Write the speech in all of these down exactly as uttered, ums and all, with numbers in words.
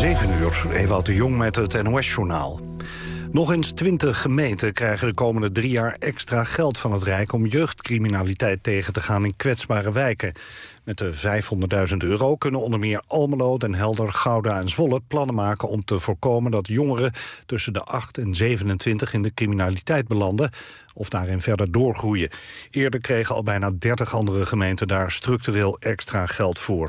zeven uur, Ewout de Jong met het N O S-journaal. Nog eens twintig gemeenten krijgen de komende drie jaar extra geld van het Rijk om jeugdcriminaliteit tegen te gaan in kwetsbare wijken. Met de vijfhonderdduizend euro kunnen onder meer Almelo, Den Helder, Gouda en Zwolle plannen maken om te voorkomen dat jongeren tussen de acht en zevenentwintig in de criminaliteit belanden of daarin verder doorgroeien. Eerder kregen al bijna dertig andere gemeenten daar structureel extra geld voor.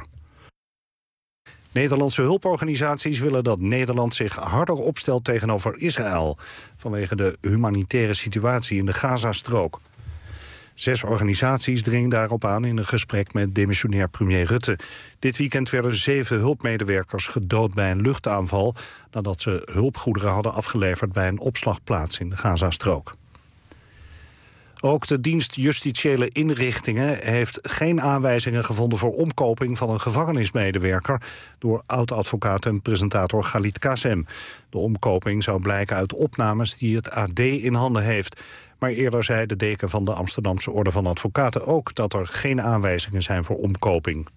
Nederlandse hulporganisaties willen dat Nederland zich harder opstelt tegenover Israël vanwege de humanitaire situatie in de Gazastrook. Zes organisaties dringen daarop aan in een gesprek met demissionair premier Rutte. Dit weekend werden zeven hulpmedewerkers gedood bij een luchtaanval nadat ze hulpgoederen hadden afgeleverd bij een opslagplaats in de Gazastrook. Ook de dienst Justitiële Inrichtingen heeft geen aanwijzingen gevonden voor omkoping van een gevangenismedewerker door oud-advocaat en presentator Galit Qasem. De omkoping zou blijken uit opnames die het A D in handen heeft. Maar eerder zei de deken van de Amsterdamse Orde van Advocaten ook dat er geen aanwijzingen zijn voor omkoping.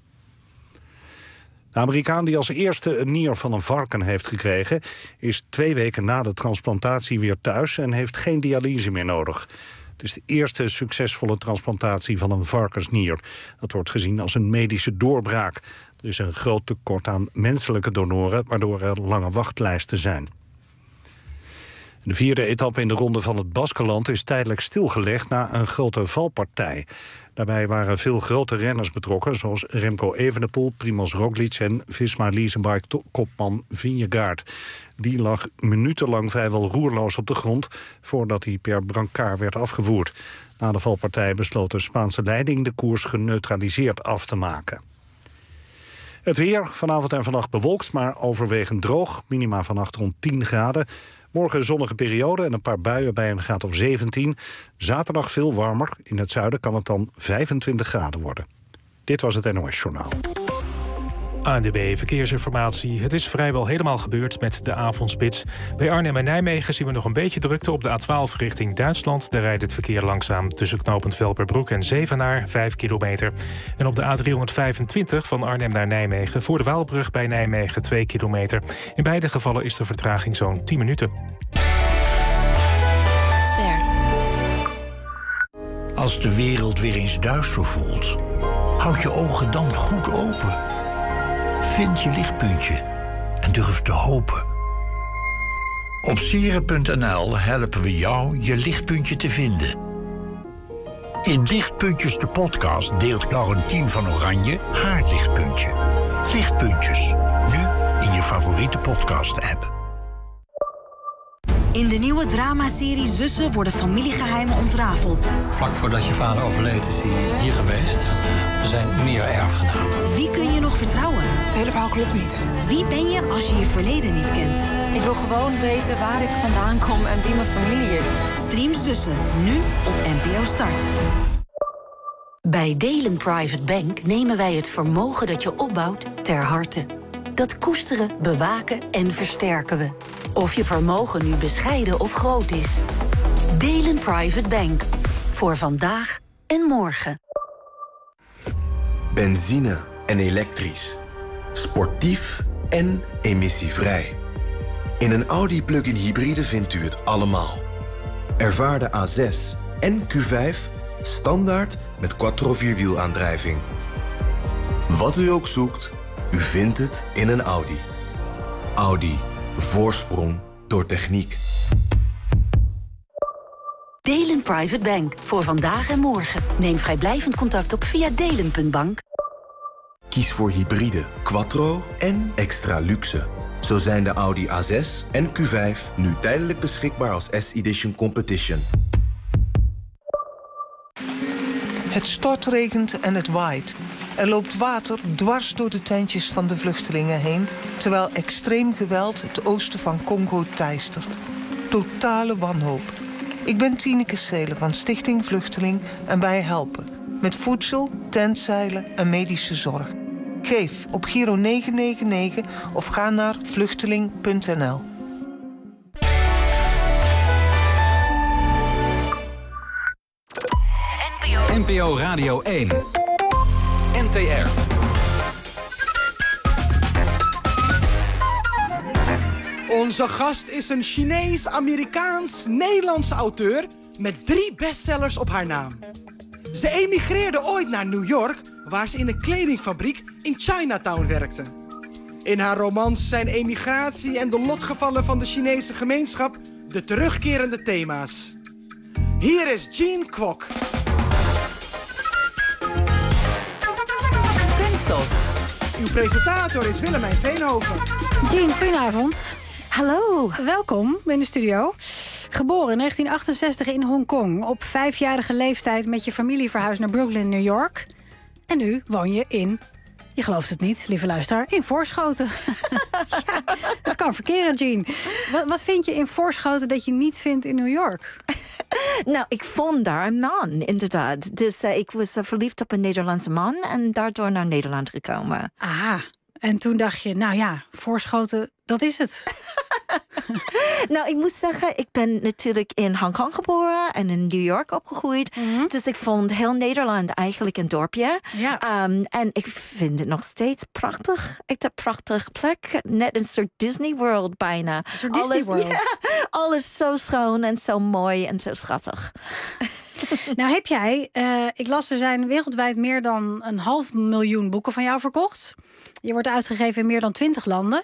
De Amerikaan die als eerste een nier van een varken heeft gekregen is twee weken na de transplantatie weer thuis en heeft geen dialyse meer nodig. Het is de eerste succesvolle transplantatie van een varkensnier. Dat wordt gezien als een medische doorbraak. Er is een groot tekort aan menselijke donoren, waardoor er lange wachtlijsten zijn. De vierde etappe in de ronde van het Baskenland is tijdelijk stilgelegd na een grote valpartij. Daarbij waren veel grote renners betrokken, zoals Remco Evenepoel, Primož Roglič en Visma-Leasebike-kopman Vingegaard. Die lag minutenlang vrijwel roerloos op de grond voordat hij per brancard werd afgevoerd. Na de valpartij besloot de Spaanse leiding de koers geneutraliseerd af te maken. Het weer, vanavond en vannacht bewolkt, maar overwegend droog. Minima vannacht rond tien graden. Morgen een zonnige periode en een paar buien bij een graad of zeventien. Zaterdag veel warmer. In het zuiden kan het dan vijfentwintig graden worden. Dit was het N O S-journaal. A N W B Verkeersinformatie. Het is vrijwel helemaal gebeurd met de avondspits. Bij Arnhem en Nijmegen zien we nog een beetje drukte op de A twaalf richting Duitsland. Daar rijdt het verkeer langzaam tussen knooppunt Velperbroek en Zevenaar, vijf kilometer. En op de A driehonderdvijfentwintig van Arnhem naar Nijmegen voor de Waalbrug bij Nijmegen, twee kilometer. In beide gevallen is de vertraging zo'n tien minuten. Ster. Als de wereld weer eens duister voelt, houd je ogen dan goed open. Vind je lichtpuntje en durf te hopen. Op sieren punt n l helpen we jou je lichtpuntje te vinden. In Lichtpuntjes de podcast deelt Laurentien van Oranje haar lichtpuntje. Lichtpuntjes, nu in je favoriete podcast-app. In de nieuwe dramaserie Zussen worden familiegeheimen ontrafeld. Vlak voordat je vader overleed is hij hier geweest. Er zijn meer erfgenamen. Wie kun je nog vertrouwen? Het hele verhaal klopt niet. Wie ben je als je je verleden niet kent? Ik wil gewoon weten waar ik vandaan kom en wie mijn familie is. Stream Zussen, nu op N P O Start. Bij Delen Private Bank nemen wij het vermogen dat je opbouwt ter harte. Dat koesteren, bewaken en versterken we. Of je vermogen nu bescheiden of groot is. Delen Private Bank. Voor vandaag en morgen. Benzine en elektrisch. Sportief en emissievrij. In een Audi plug-in hybride vindt u het allemaal. Ervaar de A zes en Q vijf standaard met quattro vierwielaandrijving. Wat u ook zoekt, u vindt het in een Audi. Audi. Voorsprong door techniek. Delen Private Bank. Voor vandaag en morgen. Neem vrijblijvend contact op via delen punt bank. Kies voor hybride, quattro en extra luxe. Zo zijn de Audi A zes en Q vijf nu tijdelijk beschikbaar als S-Edition Competition. Het stortregent en het waait. Er loopt water dwars door de tentjes van de vluchtelingen heen, terwijl extreem geweld het oosten van Congo teistert. Totale wanhoop. Ik ben Tineke Seelen van Stichting Vluchteling en wij helpen. Met voedsel, tentzeilen en medische zorg. Geef op Giro negen negen negen of ga naar vluchteling punt n l. N P O Radio één. N T R. Onze gast is een Chinees-Amerikaans-Nederlandse auteur met drie bestsellers op haar naam. Ze emigreerde ooit naar New York, waar ze in een kledingfabriek in Chinatown werkte. In haar romans zijn emigratie en de lotgevallen van de Chinese gemeenschap de terugkerende thema's. Hier is Jean Kwok. Kunststof. Uw presentator is Willemijn Veenhoven. Jean, goedenavond. Hallo. Welkom in de studio. Geboren in negentien achtenzestig in Hongkong. Op vijfjarige leeftijd met je familie verhuisd naar Brooklyn, New York. En nu woon je in, je gelooft het niet, lieve luisteraar, in Voorschoten. Ja, dat kan verkeren, Jean. Wat, wat vind je in Voorschoten dat je niet vindt in New York? Nou, ik vond daar een man, inderdaad. Dus uh, ik was uh, verliefd op een Nederlandse man en daardoor naar Nederland gekomen. Ah, en toen dacht je, nou ja, Voorschoten, dat is het. Nou, ik moet zeggen, ik ben natuurlijk in Hongkong geboren en in New York opgegroeid. Mm-hmm. Dus ik vond heel Nederland eigenlijk een dorpje. Ja. Um, en ik vind het nog steeds prachtig. Echt een prachtige plek. Net een soort Disney World bijna. Een soort Disney alles, World. Ja, alles zo schoon en zo mooi en zo schattig. Nou heb jij, uh, ik las er zijn wereldwijd meer dan een half miljoen boeken van jou verkocht. Je wordt uitgegeven in meer dan twintig landen.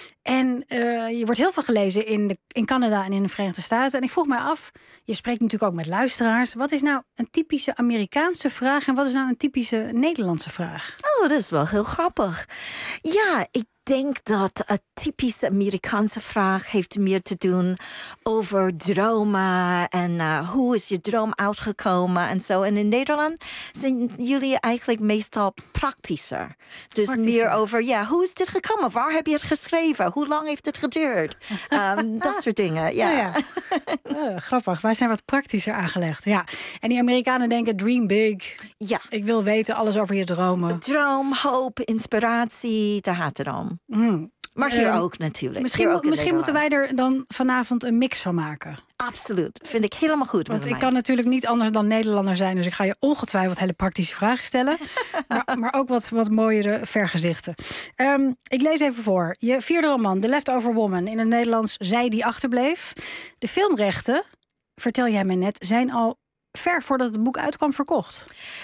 En uh, je wordt heel veel gelezen in, de, in Canada en in de Verenigde Staten. En ik vroeg mij af, je spreekt natuurlijk ook met luisteraars. Wat is nou een typische Amerikaanse vraag en wat is nou een typische Nederlandse vraag? Oh, dat is wel heel grappig. Ja, ik denk dat een typische Amerikaanse vraag heeft meer te doen over dromen en uh, hoe is je droom uitgekomen en zo. En in Nederland zijn jullie eigenlijk meestal praktischer. Dus praktischer. meer over, ja, hoe is dit gekomen? Waar heb je het geschreven? Hoe lang heeft het geduurd? Um, dat soort dingen, ja. Nou ja. Uh, grappig, wij zijn wat praktischer aangelegd. Ja. En die Amerikanen denken, dream big. Ja. Ik wil weten alles over je dromen. Droom, hoop, inspiratie, daar gaat het om. Mm. Maar hier um, ook natuurlijk. Misschien, hier ook misschien moeten wij er dan vanavond een mix van maken. Absoluut, vind ik helemaal goed. Want ik kan natuurlijk niet anders dan Nederlander zijn. Dus ik ga je ongetwijfeld hele praktische vragen stellen. maar, maar ook wat, wat mooiere vergezichten. Um, ik lees even voor. Je vierde roman, The Leftover Woman. In het Nederlands Zij die achterbleef. De filmrechten, vertel jij mij net, zijn al ver voordat het boek uitkwam verkocht.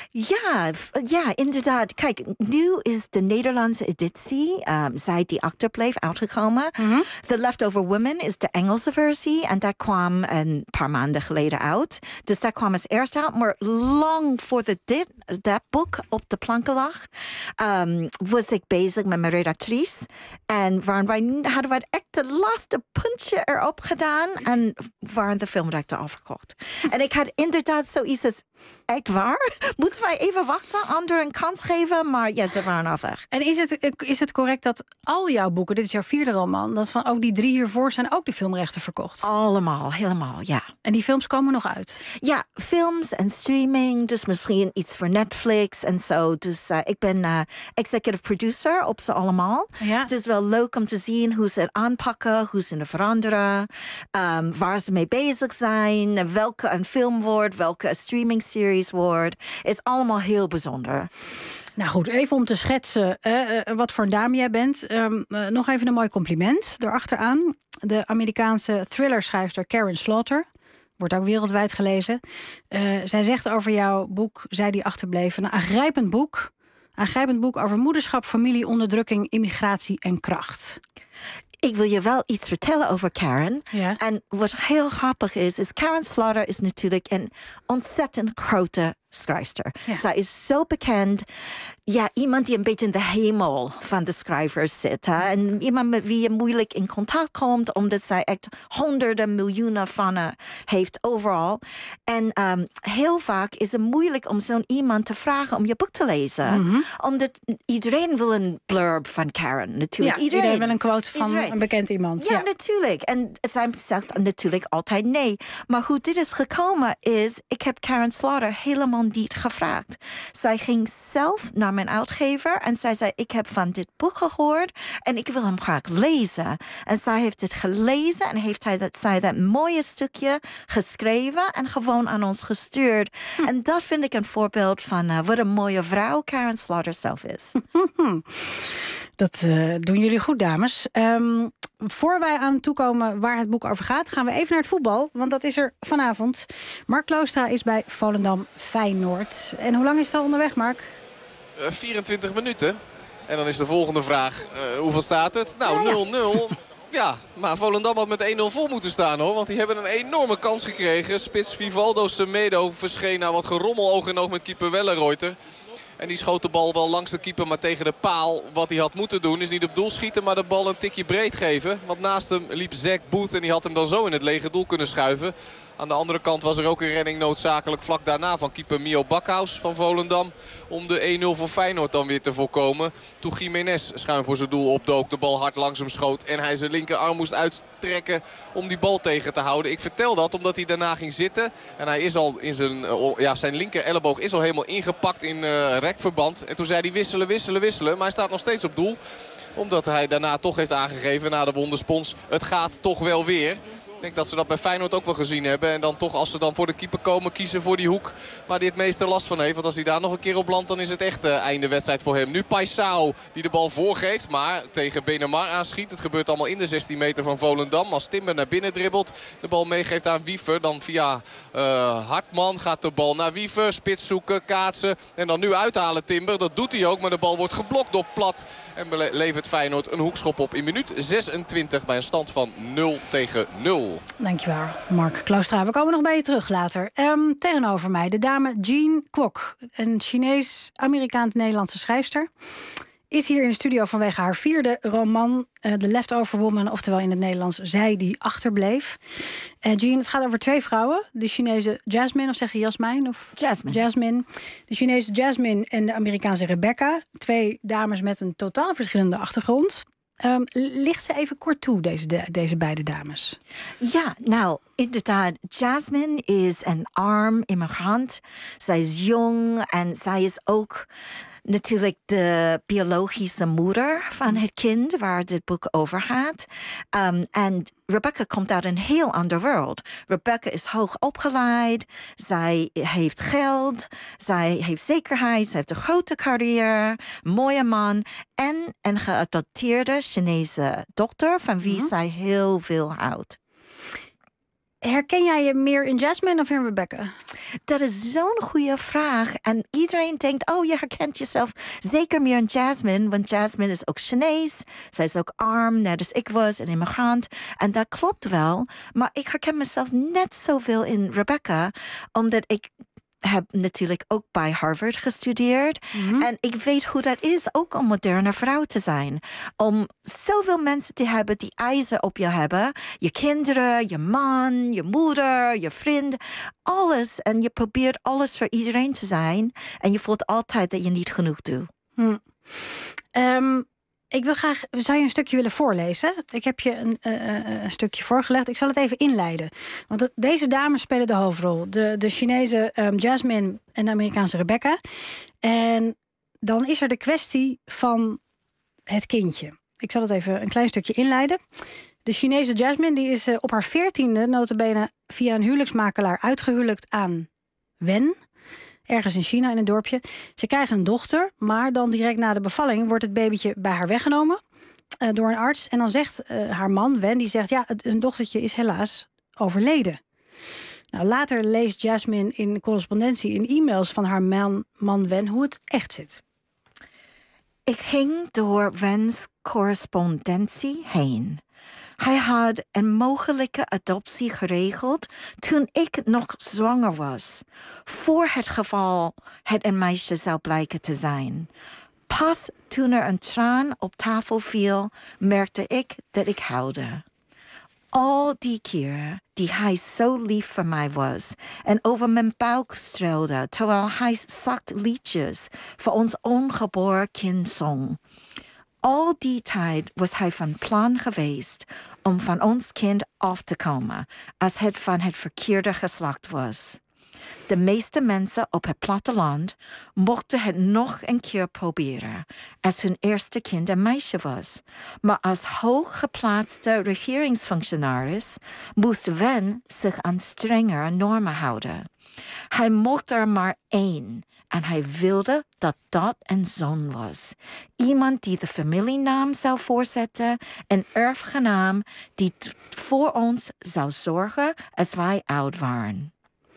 Ja, ja, inderdaad. Kijk, nu is de Nederlandse editie, um, Zij die achterbleef, uitgekomen. Mm-hmm. The Leftover Woman is de Engelse versie. En dat kwam een paar maanden geleden uit. Dus dat kwam als eerste uit. Maar lang voordat dit, dat boek op de planken lag, um, was ik bezig met mijn redactrice. En waren wij, hadden wij echt de laatste puntje erop gedaan. En waren de filmrechten afgekocht. En ik had inderdaad zoiets als, echt waar? Moeten wij even wachten, anderen een kans geven? Maar ja, ze waren al weg. En is het, is het correct dat al jouw boeken, dit is jouw vierde roman, dat van ook die drie hiervoor zijn ook de filmrechten verkocht? Allemaal, helemaal, ja. En die films komen nog uit? Ja, films en streaming, dus misschien iets voor Netflix en zo. Dus uh, ik ben uh, executive producer op ze allemaal. Ja. Het is wel leuk om te zien hoe ze het aanpakken, hoe ze het veranderen, um, waar ze mee bezig zijn, welke een film wordt, welke een streaming series wordt. Het is allemaal heel bijzonder. Nou goed, even om te schetsen uh, uh, wat voor een dame jij bent. Um, uh, nog even een mooi compliment erachteraan. De Amerikaanse thrillerschrijfster Karen Slaughter, wordt ook wereldwijd gelezen. Uh, zij zegt over jouw boek, Zij die achterbleef, een aangrijpend boek. Aangrijpend boek over moederschap, familie, onderdrukking, immigratie en kracht. Ik wil je wel iets vertellen over Karen. Ja. En wat heel grappig is, is Karen Slaughter is natuurlijk een ontzettend grote schrijfster. Ja. Zij is zo bekend. Ja, iemand die een beetje in de hemel van de schrijvers zit. Hè? En iemand met wie je moeilijk in contact komt, omdat zij echt honderden miljoenen fanen heeft overal. En um, heel vaak is het moeilijk om zo'n iemand te vragen om je boek te lezen. Mm-hmm. Omdat iedereen wil een blurb van Karen, natuurlijk. Ja, iedereen. iedereen wil een quote van iedereen. een bekend iemand. Ja, ja, natuurlijk. En zij zegt natuurlijk altijd nee. Maar hoe dit is gekomen is, ik heb Karen Slaughter helemaal niet gevraagd. Zij ging zelf naar mijn uitgever en zij zei, ik heb van dit boek gehoord en ik wil hem graag lezen. En zij heeft het gelezen en heeft hij dat, zij dat mooie stukje geschreven en gewoon aan ons gestuurd. Hm. En dat vind ik een voorbeeld van uh, wat een mooie vrouw Karen Slaughter zelf is. Dat uh, doen jullie goed, dames. Um, voor wij aan toekomen waar het boek over gaat, gaan we even naar het voetbal. Want dat is er vanavond. Mark Kloostra is bij Volendam Feyenoord. En hoe lang is het al onderweg, Mark? Uh, vierentwintig minuten. En dan is de volgende vraag, uh, hoeveel staat het? Nou, nul nul. Ja, maar Volendam had met één nul vol moeten staan, hoor. Want die hebben een enorme kans gekregen. Spits Vivaldo Semedo verscheen naar wat gerommel oog in oog met keeper Wellenreuter. En die schoot de bal wel langs de keeper, maar tegen de paal. Wat hij had moeten doen is niet op doel schieten, maar de bal een tikje breed geven. Want naast hem liep Zack Booth en die had hem dan zo in het lege doel kunnen schuiven. Aan de andere kant was er ook een redding noodzakelijk vlak daarna van keeper Mio Bakhuis van Volendam. Om de één nul voor Feyenoord dan weer te voorkomen. Toen Jiménez schuin voor zijn doel opdook, de bal hard langs hem schoot. En hij zijn linkerarm moest uitstrekken om die bal tegen te houden. Ik vertel dat omdat hij daarna ging zitten. En hij is al in zijn, ja, zijn linker elleboog is al helemaal ingepakt in uh, rekverband. En toen zei hij wisselen, wisselen, wisselen. Maar hij staat nog steeds op doel. Omdat hij daarna toch heeft aangegeven na de wonderspons. Het gaat toch wel weer. Ik denk dat ze dat bij Feyenoord ook wel gezien hebben. En dan toch, als ze dan voor de keeper komen, kiezen voor die hoek waar hij het meeste last van heeft. Want als hij daar nog een keer op landt, dan is het echt uh, einde wedstrijd voor hem. Nu Paisao die de bal voorgeeft, maar tegen Benamar aanschiet. Het gebeurt allemaal in de zestien meter van Volendam. Als Timber naar binnen dribbelt, de bal meegeeft aan Wiever. Dan via uh, Hartman gaat de bal naar Wiever. Spits zoeken, kaatsen en dan nu uithalen Timber. Dat doet hij ook, maar de bal wordt geblokt door Plat. En levert Feyenoord een hoekschop op in minuut zesentwintig bij een stand van nul tegen nul. Dankjewel, Mark Kloostra. We komen nog bij je terug later. Um, tegenover mij de dame Jean Kwok, een Chinees-Amerikaans-Nederlandse schrijfster. Is hier in de studio vanwege haar vierde roman, uh, The Leftover Woman, oftewel in het Nederlands Zij die achterbleef. Uh, Jean, het gaat over twee vrouwen. De Chinese Jasmine, of zeg je Jasmijn? Of Jasmine. Jasmine. De Chinese Jasmine en de Amerikaanse Rebecca. Twee dames met een totaal verschillende achtergrond. Um, licht ze even kort toe, deze, de, deze beide dames? Ja, nou, inderdaad. Jasmine is een arm immigrant. Zij is jong en zij is ook natuurlijk de biologische moeder van het kind waar dit boek over gaat. Um, en Rebecca komt uit een heel ander wereld. Rebecca is hoog opgeleid. Zij heeft geld. Zij heeft zekerheid. Zij heeft een grote carrière. Een mooie man. En een geadopteerde Chinese dochter van wie mm-hmm. zij heel veel houdt. Herken jij je meer in Jasmine of in Rebecca? Dat is zo'n goede vraag. En iedereen denkt, oh, je herkent jezelf zeker meer in Jasmine. Want Jasmine is ook Chinees. Zij is ook arm, net als ik was, een immigrant. En dat klopt wel. Maar ik herken mezelf net zoveel in Rebecca. Omdat ik heb natuurlijk ook bij Harvard gestudeerd. Mm-hmm. En ik weet hoe dat is ook om moderne vrouw te zijn. Om zoveel mensen te hebben die eisen op je hebben. Je kinderen, je man, je moeder, je vriend. Alles. En je probeert alles voor iedereen te zijn. En je voelt altijd dat je niet genoeg doet. Hm. Um... Ik wil graag, zou je een stukje willen voorlezen? Ik heb je een, uh, een stukje voorgelegd. Ik zal het even inleiden. Want het, deze dames spelen de hoofdrol. De, de Chinese um, Jasmine en de Amerikaanse Rebecca. En dan is er de kwestie van het kindje. Ik zal het even een klein stukje inleiden. De Chinese Jasmine die is uh, op haar veertiende nota bene via een huwelijksmakelaar uitgehuwelijkt aan Wen. Ergens in China, in een dorpje. Ze krijgen een dochter, maar dan direct na de bevalling wordt het babytje bij haar weggenomen uh, door een arts. En dan zegt uh, haar man, Wen, die zegt, ja, een dochtertje is helaas overleden. Nou, later leest Jasmine in correspondentie, in e-mails van haar man, man Wen, hoe het echt zit. Ik ging door Wen's correspondentie heen. Hij had een mogelijke adoptie geregeld toen ik nog zwanger was. Voor het geval het een meisje zou blijken te zijn. Pas toen er een traan op tafel viel, merkte ik dat ik huilde. Al die keren die hij zo lief voor mij was en over mijn buik streelde, terwijl hij zacht liedjes voor ons ongeboren kind zong. Al die tijd was hij van plan geweest om van ons kind af te komen als het van het verkeerde geslacht was. De meeste mensen op het platteland mochten het nog een keer proberen als hun eerste kind een meisje was. Maar als hooggeplaatste regeringsfunctionaris moest Wen zich aan strengere normen houden. Hij mocht er maar één En hij wilde dat dat een zoon was. Iemand die de familienaam zou voortzetten. Een erfgenaam die t- voor ons zou zorgen als wij oud waren.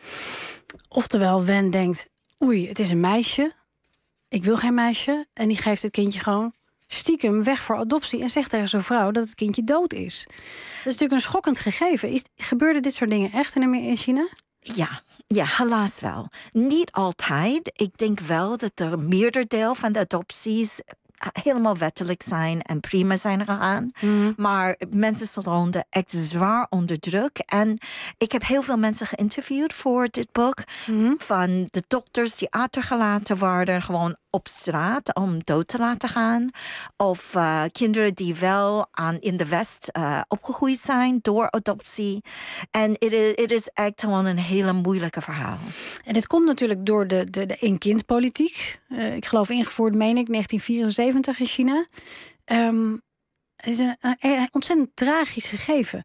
Oftewel, Wen denkt, oei, het is een meisje. Ik wil geen meisje. En die geeft het kindje gewoon stiekem weg voor adoptie en zegt tegen zijn vrouw dat het kindje dood is. Dat is natuurlijk een schokkend gegeven. Is, gebeurde dit soort dingen echt in, in China? Ja, ja, helaas wel. Niet altijd. Ik denk wel dat er meerdere deel van de adopties helemaal wettelijk zijn en prima zijn gegaan. Mm. Maar mensen stonden echt zwaar onder druk. En ik heb heel veel mensen geïnterviewd voor dit boek. Mm. Van de dokters die achtergelaten worden, gewoon op straat om dood te laten gaan. Of uh, kinderen die wel aan, in de West uh, opgegroeid zijn door adoptie. En het is, het is echt gewoon een hele moeilijke verhaal. En dit komt natuurlijk door de, de, de één-kind-politiek. Uh, ik geloof ingevoerd, meen ik, negentien vierenzeventig in China. Um, het is een, een, een ontzettend tragisch gegeven.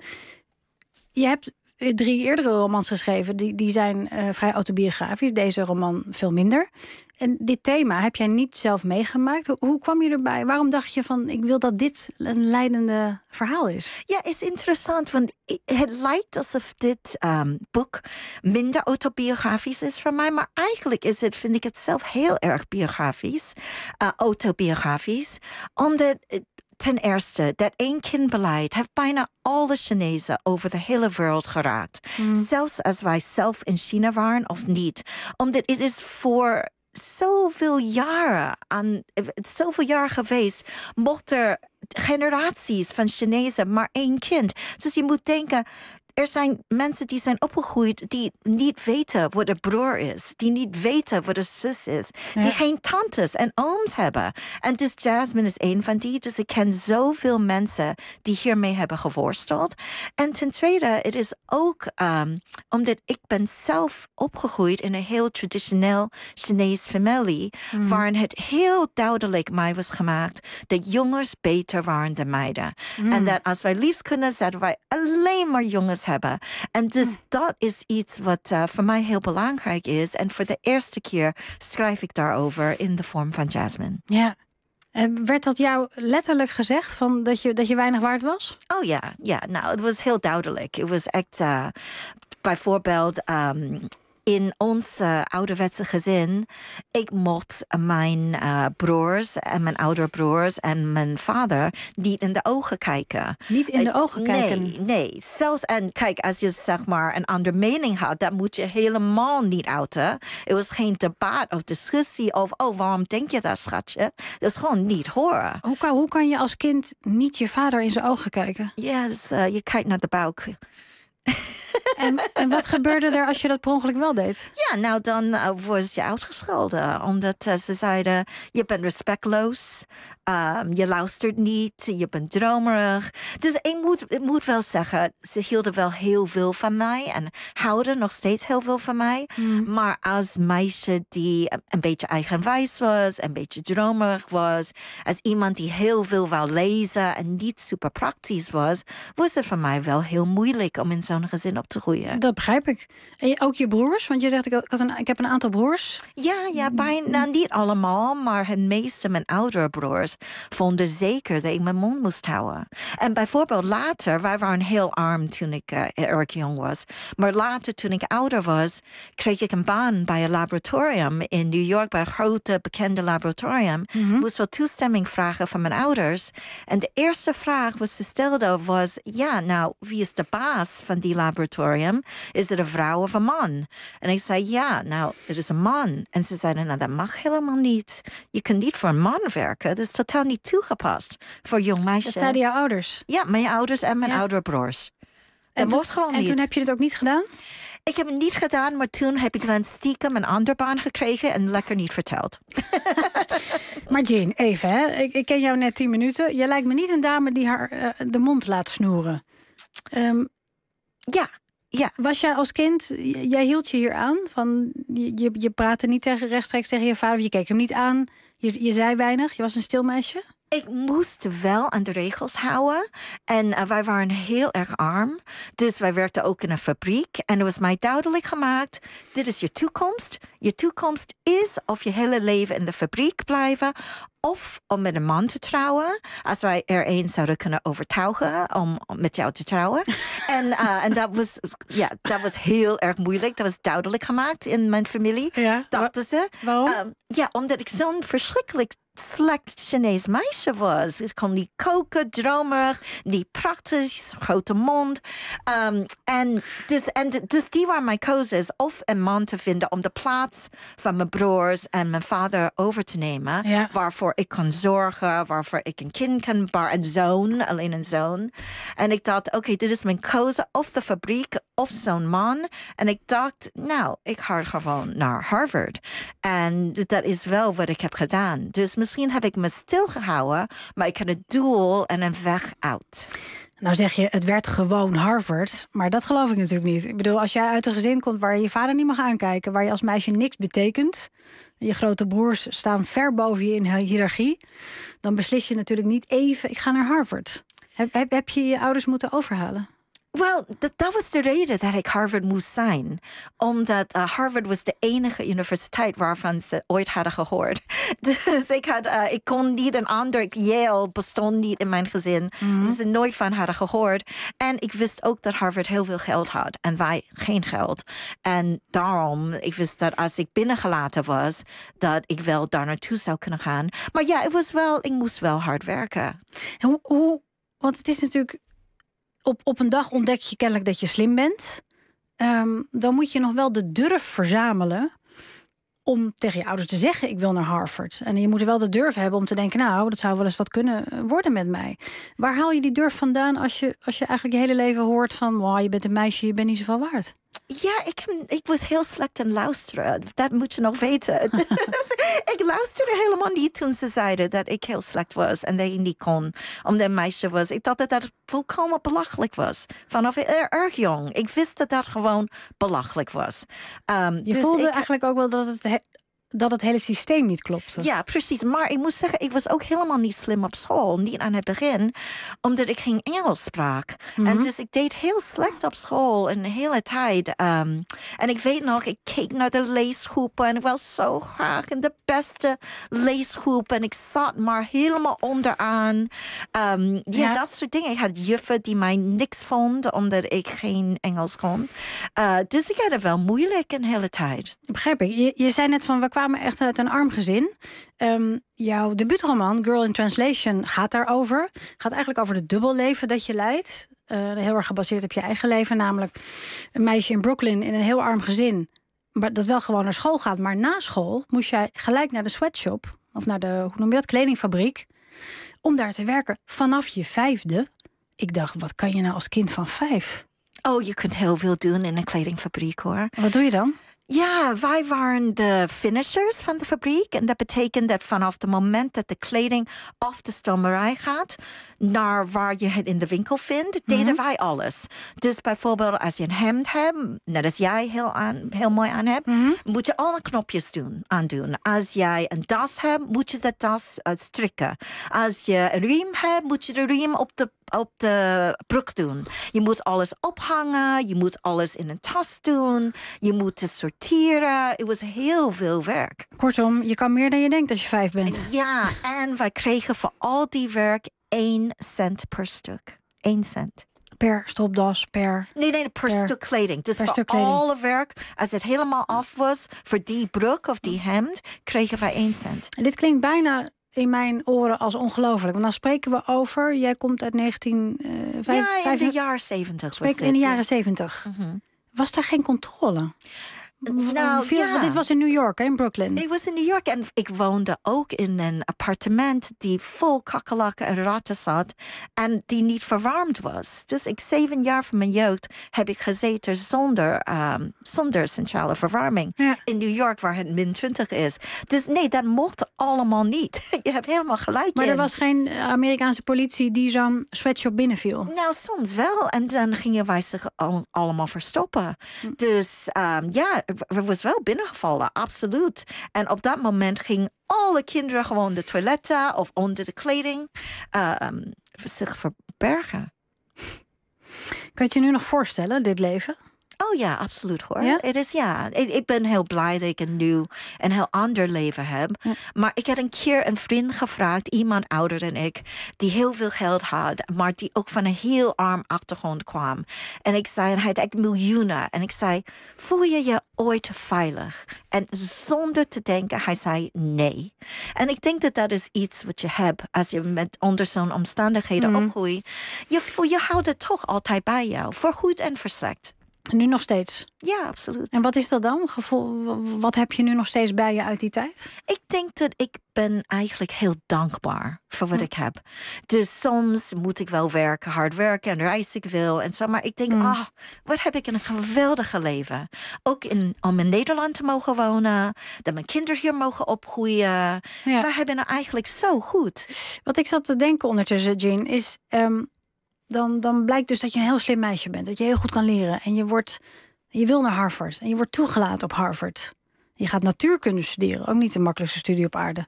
Je hebt drie eerdere romans geschreven, die, die zijn uh, vrij autobiografisch. Deze roman veel minder. En dit thema heb jij niet zelf meegemaakt. Hoe, hoe kwam je erbij? Waarom dacht je van, ik wil dat dit een leidende verhaal is? Ja, is interessant, want het lijkt alsof dit um, boek minder autobiografisch is voor mij. Maar eigenlijk is het, vind ik het zelf heel erg biografisch, uh, autobiografisch. Omdat ten eerste, dat één-kind-beleid heeft bijna alle Chinezen over de hele wereld geraakt. Mm. Zelfs als wij zelf in China waren of niet. Omdat het is voor zoveel jaren, aan, zoveel jaar geweest, mocht er generaties van Chinezen maar één kind. Dus je moet denken, er zijn mensen die zijn opgegroeid die niet weten wat een broer is. Die niet weten wat een zus is. Ja. Die geen tantes en ooms hebben. En dus Jasmine is een van die. Dus ik ken zoveel mensen die hiermee hebben geworsteld. En ten tweede, het is ook um, omdat ik ben zelf opgegroeid in een heel traditioneel Chinees familie. Mm. Waarin het heel duidelijk mij was gemaakt dat jongens beter waren dan meiden. Mm. En dat als wij liefst kunnen, zouden wij alleen maar jongens hebben. En dus mm. dat is iets wat uh, voor mij heel belangrijk is. En voor de eerste keer schrijf ik daarover in de vorm van Jasmine. Ja. En werd dat jou letterlijk gezegd, van dat je, dat je weinig waard was? Oh ja, ja. Nou, het was heel duidelijk. Het was echt uh, bijvoorbeeld Um, in ons uh, ouderwetse gezin, ik mocht mijn uh, broers en mijn oudere broers en mijn vader niet in de ogen kijken. Niet in de ogen uh, kijken? Nee, nee. Zelfs, en kijk, als je zeg maar een andere mening had, dat moet je helemaal niet uiten. Het was geen debat of discussie of, oh, waarom denk je dat, schatje? Dat is gewoon niet horen. Hoe kan, hoe kan je als kind niet je vader in zijn ogen kijken? Ja, yes, uh, je kijkt naar de buik. En, en wat gebeurde er als je dat per ongeluk wel deed? Ja, nou dan uh, was je uitgescholden. Omdat uh, ze zeiden, je bent respectloos. Um, je luistert niet. Je bent dromerig. Dus ik moet, ik moet wel zeggen, ze hielden wel heel veel van mij. En houden nog steeds heel veel van mij. Mm. Maar als meisje die een beetje eigenwijs was. Een beetje dromerig was. Als iemand die heel veel wou lezen. En niet super praktisch was. Was het voor mij wel heel moeilijk om in zo'n gezin op te groeien. Dat begrijp ik. En je, ook je broers? Want je zegt, ik, had een, ik heb een aantal broers. Ja, ja bijna niet allemaal. Maar het meeste mijn oudere broers vonden zeker dat ik mijn mond moest houden. En bijvoorbeeld later, wij waren heel arm toen ik uh, erg jong was. Maar later, toen ik ouder was, kreeg ik een baan bij een laboratorium in New York, bij een grote bekende laboratorium. Mm-hmm. Moest wel toestemming vragen van mijn ouders. En de eerste vraag wat ze stelden was, ja, nou, wie is de baas van die laboratorium? Is het een vrouw of een man? En ik zei, ja, nou, het is een man. En ze zeiden, nou, dat mag helemaal niet. Je kunt niet voor een man werken. Dat is totaal niet toegepast voor jong meisjes. Dat zeiden jouw ouders? Ja, mijn ouders en mijn ja. oudere broers. En, toen, gewoon en niet. toen heb je het ook niet gedaan? Ik heb het niet gedaan, maar toen heb ik dan stiekem een andere baan gekregen en lekker niet verteld. Maar Jean, even, hè. Ik, ik ken jou net tien minuten. Je lijkt me niet een dame die haar uh, de mond laat snoeren. Um, ja, ja. Was jij als kind, jij hield je hier aan? Van, je, je, je praatte niet tegen, rechtstreeks tegen je vader, je keek hem niet aan, je, je zei weinig, je was een stil meisje? Ik moest wel aan de regels houden. En uh, wij waren heel erg arm. Dus wij werkten ook in een fabriek. En er was mij duidelijk gemaakt, dit is je toekomst. Je toekomst is of je hele leven in de fabriek blijven, of om met een man te trouwen. Als wij er een zouden kunnen overtuigen om, om met jou te trouwen. en uh, en dat was, ja, dat was heel erg moeilijk. Dat was duidelijk gemaakt in mijn familie. Ja, dachten ze. Waarom? Um, ja, omdat ik zo'n verschrikkelijk slecht Chinees meisje was. Ik kon niet koken, dromerig, niet praktisch, grote mond. Um, en, dus, en dus die waren mijn keuzes. Of een man te vinden om de plaats van mijn broers en mijn vader over te nemen. Ja. Waarvoor ik kan zorgen, waarvoor ik een kind kan baren. Een zoon, alleen een zoon. En ik dacht, oké, okay, dit is mijn keuze. Of de fabriek, of zo'n man. En ik dacht, nou, ik ga gewoon naar Harvard. En dat is wel wat ik heb gedaan. Dus misschien heb ik me stilgehouden, maar ik had een doel en een weg uit. Nou zeg je, het werd gewoon Harvard, maar dat geloof ik natuurlijk niet. Ik bedoel, als jij uit een gezin komt waar je je vader niet mag aankijken, waar je als meisje niks betekent, je grote broers staan ver boven je in de hiërarchie, dan beslis je natuurlijk niet even, ik ga naar Harvard. Heb, heb, heb je je ouders moeten overhalen? Wel, dat, dat was de reden dat ik Harvard moest zijn. Omdat uh, Harvard was de enige universiteit waarvan ze ooit hadden gehoord. Dus ik, had, uh, ik kon niet een ander, Yale bestond niet in mijn gezin. Mm-hmm. Ze nooit van hadden gehoord. En ik wist ook dat Harvard heel veel geld had. En wij geen geld. En daarom, ik wist dat als ik binnengelaten was, dat ik wel daar naartoe zou kunnen gaan. Maar ja, het was wel, ik moest wel hard werken. En hoe, hoe, want het is natuurlijk, Op, op een dag ontdek je kennelijk dat je slim bent. Um, dan moet je nog wel de durf verzamelen om tegen je ouders te zeggen, ik wil naar Harvard. En je moet er wel de durf hebben om te denken, nou, dat zou wel eens wat kunnen worden met mij. Waar haal je die durf vandaan als je, als je eigenlijk je hele leven hoort van, wow, je bent een meisje, je bent niet zoveel waard? Ja, ik, ik was heel slecht in luisteren. Dat moet je nog weten. Ik luisterde helemaal niet toen ze zeiden dat ik heel slecht was en dat ik niet kon, omdat een meisje was. Ik dacht dat dat volkomen belachelijk was. Vanaf er, erg jong. Ik wist dat dat gewoon belachelijk was. Um, je dus voelde ik, eigenlijk ook wel dat het, he, dat het hele systeem niet klopte. Ja, precies. Maar ik moet zeggen, ik was ook helemaal niet slim op school. Niet aan het begin, omdat ik geen Engels sprak. Mm-hmm. En dus ik deed heel slecht op school een hele tijd. Um, en ik weet nog, ik keek naar de leesgroepen en ik was zo graag in de beste leesgroep. En ik zat maar helemaal onderaan. Um, ja, ja, dat soort dingen. Ik had juffen die mij niks vonden, omdat ik geen Engels kon. Uh, dus ik had het wel moeilijk een hele tijd. Begrijp ik. Je, je zei net van, we kwamen echt uit een arm gezin. Um, jouw debuutroman, Girl in Translation, gaat daarover. Gaat eigenlijk over het dubbelleven dat je leidt. Uh, heel erg gebaseerd op je eigen leven. Namelijk een meisje in Brooklyn in een heel arm gezin, maar dat wel gewoon naar school gaat. Maar na school moest jij gelijk naar de sweatshop, of naar de, hoe noem je dat, kledingfabriek, om daar te werken vanaf je vijfde. Ik dacht, wat kan je nou als kind van vijf? Oh, je kunt heel veel doen in een kledingfabriek, hoor. Wat doe je dan? Ja, wij waren de finishers van de fabriek. En dat betekent dat vanaf het moment dat de kleding af de stomerij gaat naar waar je het in de winkel vindt, deden mm-hmm. wij alles. Dus bijvoorbeeld als je een hemd hebt, net als jij heel, aan, heel mooi aan hebt, mm-hmm. moet je alle knopjes doen, aandoen. Als jij een das hebt, moet je dat das uh, strikken. Als je een riem hebt, moet je de riem op de op de broek doen. Je moet alles ophangen, je moet alles in een tas doen, je moet het sorteren. Het was heel veel werk. Kortom, je kan meer dan je denkt als je vijf bent. Ja, en wij kregen voor al die werk één cent per stuk. Eén cent. Per stropdas, per... Nee, nee, per, per stuk kleding. Dus voor alle werk, als het helemaal af was, voor die broek of die hemd, kregen wij één cent. En dit klinkt bijna in mijn oren als ongelooflijk. Want dan spreken we over, jij komt uit negentien... Uh, vijf, ja, in de jaren zeventig. Spreken in de jaren zeventig. Mm-hmm. Was daar geen controle? Nou, Veel, ja. Dit was in New York, hè, in Brooklyn. Ik was in New York en ik woonde ook in een appartement die vol kakkelakken en ratten zat en die niet verwarmd was. Dus ik zeven jaar van mijn jeugd heb ik gezeten zonder, um, zonder centrale verwarming. Ja. In New York waar het min twintig is. Dus nee, dat mocht allemaal niet. Je hebt helemaal gelijk. Maar in. er was geen Amerikaanse politie die zo'n sweatshop binnenviel? Nou, soms wel. En dan gingen wij zich al, allemaal verstoppen. Hm. Dus um, ja, er was wel binnengevallen, absoluut. En op dat moment gingen alle kinderen gewoon de toiletten of onder de kleding uh, um, zich verbergen. Kan je het je nu nog voorstellen, dit leven? Oh ja, absoluut hoor. Ja? Het is, ja. Ik, ik ben heel blij dat ik een nieuw en heel ander leven heb. Ja. Maar ik had een keer een vriend gevraagd, iemand ouder dan ik, die heel veel geld had, maar die ook van een heel arm achtergrond kwam. En ik zei, hij had echt miljoenen. En ik zei, voel je je ooit veilig? En zonder te denken, hij zei nee. En ik denk dat dat is iets wat je hebt als je met onder zo'n omstandigheden mm. opgroeit. Je, je houdt het toch altijd bij jou, voor goed en voor slecht. En nu nog steeds? Ja, absoluut. En wat is dat dan? Gevoel, wat heb je nu nog steeds bij je uit die tijd? Ik denk dat ik ben eigenlijk heel dankbaar voor wat hm. ik heb. Dus soms moet ik wel werken, hard werken en reis ik wil en zo. Maar ik denk, ah, hm. oh, wat heb ik een geweldige leven. Ook in, om in Nederland te mogen wonen, dat mijn kinderen hier mogen opgroeien. Ja. We hebben het eigenlijk zo goed. Wat ik zat te denken ondertussen, Jean, is Um, Dan, dan blijkt dus dat je een heel slim meisje bent. Dat je heel goed kan leren. En je, wordt, je wil naar Harvard. En je wordt toegelaten op Harvard. Je gaat natuurkunde studeren. Ook niet de makkelijkste studie op aarde.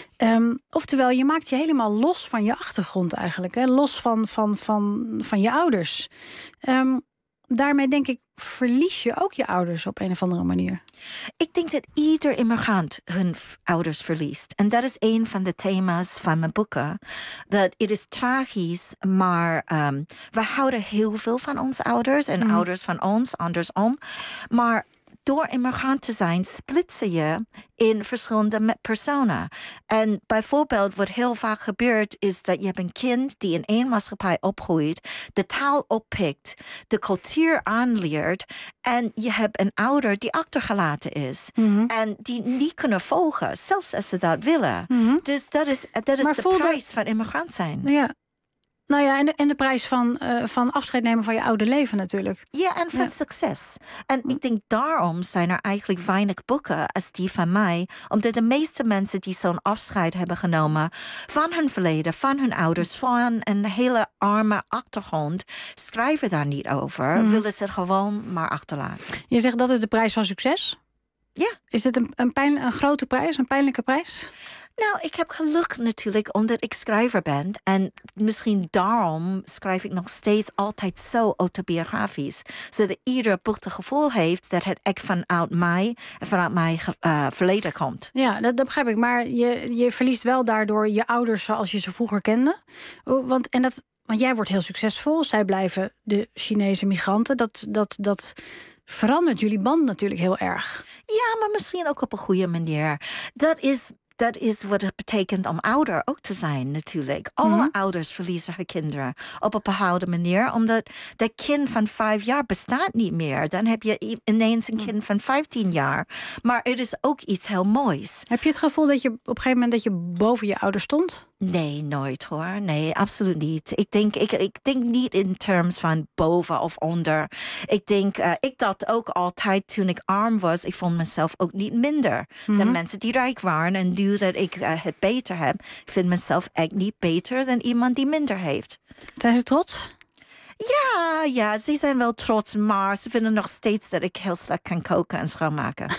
Um, oftewel, je maakt je helemaal los van je achtergrond eigenlijk. Hè? Los van, van, van, van je ouders. Um, daarmee denk ik, verlies je ook je ouders op een of andere manier. Ik denk dat ieder immigrant hun ouders verliest. En dat is een van de thema's van mijn boeken. Dat het is tragisch, maar um, we houden heel veel van onze ouders. En mm. ouders van ons, andersom. Maar door immigrant te zijn, splitsen je in verschillende personen. En bijvoorbeeld wat heel vaak gebeurt, is dat je hebt een kind die in één maatschappij opgroeit, de taal oppikt, de cultuur aanleert, en je hebt een ouder die achtergelaten is. Mm-hmm. En die niet kunnen volgen, zelfs als ze dat willen. Mm-hmm. Dus dat is, dat is de prijs de... van immigrant zijn. Ja. Nou ja, en de, en de prijs van, uh, van afscheid nemen van je oude leven natuurlijk. Ja, en van ja. succes. En ik denk daarom zijn er eigenlijk weinig boeken als die van mij. Omdat de meeste mensen die zo'n afscheid hebben genomen van hun verleden, van hun ouders, van een hele arme achtergrond, schrijven daar niet over. Mm. Willen ze het gewoon maar achterlaten. Je zegt dat is de prijs van succes? Ja. Is het een, een, pijn, een grote prijs, een pijnlijke prijs? Nou, ik heb geluk natuurlijk omdat ik schrijver ben. En misschien daarom schrijf ik nog steeds altijd zo autobiografisch. Zodat ieder boek het gevoel heeft dat het echt vanuit mij en vanuit mijn uh, verleden komt. Ja, dat, dat begrijp ik. Maar je, je verliest wel daardoor je ouders zoals je ze vroeger kende. Want, en dat, want jij wordt heel succesvol. Zij blijven de Chinese migranten. Dat... dat, dat verandert jullie band natuurlijk heel erg. Ja, maar misschien ook op een goede manier. Dat is... Dat is wat het betekent om ouder ook te zijn, natuurlijk. Alle mm-hmm. ouders verliezen hun kinderen op een bepaalde manier. Omdat dat kind van vijf jaar bestaat niet meer. Dan heb je ineens een kind van vijftien jaar. Maar het is ook iets heel moois. Heb je het gevoel dat je op een gegeven moment dat je boven je ouders stond? Nee, nooit hoor. Nee, absoluut niet. Ik denk, ik, ik denk niet in terms van boven of onder. Ik denk, uh, ik dacht ook altijd toen ik arm was, ik vond mezelf ook niet minder mm-hmm. dan mensen die rijk waren en die dat ik uh, het beter heb. Ik vind mezelf echt niet beter dan iemand die minder heeft. Zijn ze trots? Ja, ja, ze zijn wel trots, maar ze vinden nog steeds dat ik heel slecht kan koken en schoonmaken.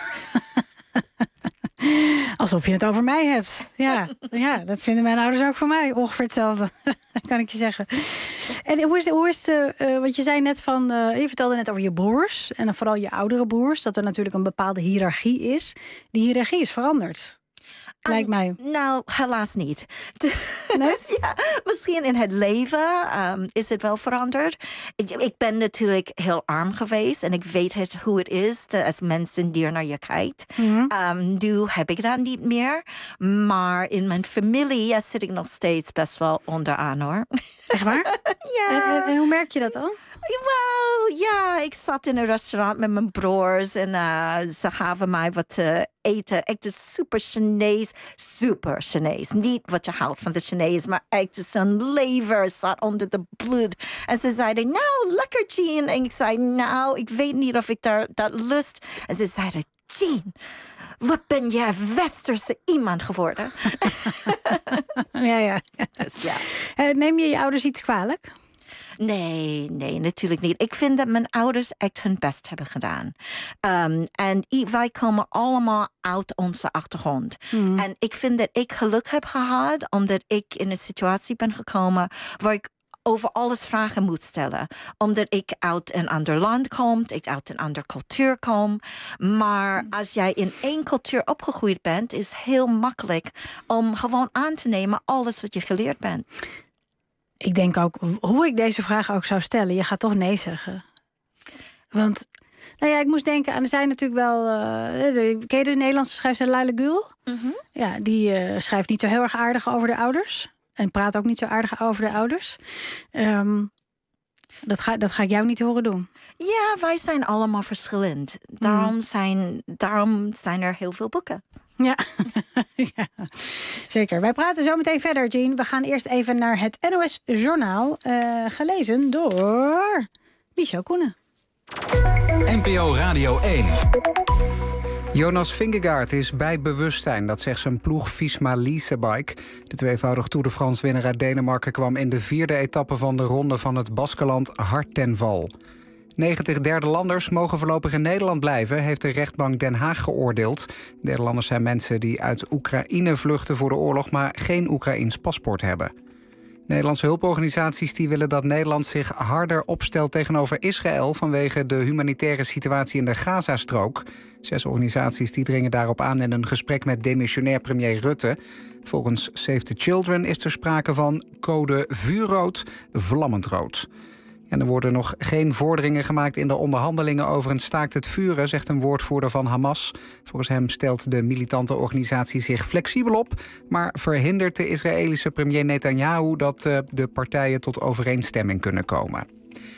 Alsof je het over mij hebt. Ja, ja, dat vinden mijn ouders ook voor mij. Ongeveer hetzelfde, kan ik je zeggen. En hoe is, hoe is de... Uh, want je zei net van... Uh, je vertelde net over je broers. En dan vooral je oudere broers. Dat er natuurlijk een bepaalde hiërarchie is. Die hiërarchie is veranderd. Lijkt mij. Um, nou, helaas niet. Nee? Dus ja, misschien in het leven um, is het wel veranderd. Ik, ik ben natuurlijk heel arm geweest. En ik weet het, hoe het is te, als mensen die naar je kijkt. Mm-hmm. Um, nu heb ik dat niet meer. Maar in mijn familie ja, zit ik nog steeds best wel onderaan, hoor. Echt waar? Ja. En, en hoe merk je dat dan? Wel, ja, ik zat in een restaurant met mijn broers. En uh, ze gaven mij wat uh, eten. Echt super Chinees. Super Chinees. Niet wat je houdt van de Chinees, maar echt zo'n lever zat onder de bloed. En ze zeiden, nou, lekker, Jean. En ik zei, nou, ik weet niet of ik daar, dat lust. En ze zeiden, Jean, wat ben jij westerse iemand geworden? ja, ja. Dus, ja. Neem je je ouders iets kwalijk? Nee, nee, natuurlijk niet. Ik vind dat mijn ouders echt hun best hebben gedaan. Um, en wij komen allemaal uit onze achtergrond. Mm. En ik vind dat ik geluk heb gehad, omdat ik in een situatie ben gekomen waar ik over alles vragen moet stellen. Omdat ik uit een ander land kom, ik uit een andere cultuur kom. Maar als jij in één cultuur opgegroeid bent, is het heel makkelijk om gewoon aan te nemen alles wat je geleerd bent. Ik denk ook, hoe ik deze vraag ook zou stellen, je gaat toch nee zeggen. Want, nou ja, ik moest denken aan, er zijn natuurlijk wel, uh, de, ken je de Nederlandse schrijfster Laila Gül? Mm-hmm. Ja, die uh, schrijft niet zo heel erg aardig over de ouders. En praat ook niet zo aardig over de ouders. Um, dat, ga, dat ga ik jou niet horen doen. Ja, wij zijn allemaal verschillend. Daarom, mm. zijn, daarom zijn er heel veel boeken. Ja. Ja, zeker. Wij praten zo meteen verder, Jean. We gaan eerst even naar het N O S-journaal. Uh, gelezen door Michel Koenen. N P O Radio één. Jonas Vingegaard is bij bewustzijn, dat zegt zijn ploeg Visma Leasebike. De tweevoudig Tour de France-winnaar uit Denemarken kwam in de vierde etappe van de ronde van het Baskeland hard ten val. negentig derde landers mogen voorlopig in Nederland blijven, heeft de rechtbank Den Haag geoordeeld. Derde landers zijn mensen die uit Oekraïne vluchten voor de oorlog, maar geen Oekraïns paspoort hebben. Nederlandse hulporganisaties die willen dat Nederland zich harder opstelt tegenover Israël vanwege de humanitaire situatie in de Gazastrook. Zes organisaties die dringen daarop aan in een gesprek met demissionair premier Rutte. Volgens Save the Children is er sprake van code vuurrood, vlammend rood. En er worden nog geen vorderingen gemaakt in de onderhandelingen over een staakt het vuren, zegt een woordvoerder van Hamas. Volgens hem stelt de militante organisatie zich flexibel op, maar verhindert de Israëlische premier Netanyahu dat uh, de partijen tot overeenstemming kunnen komen.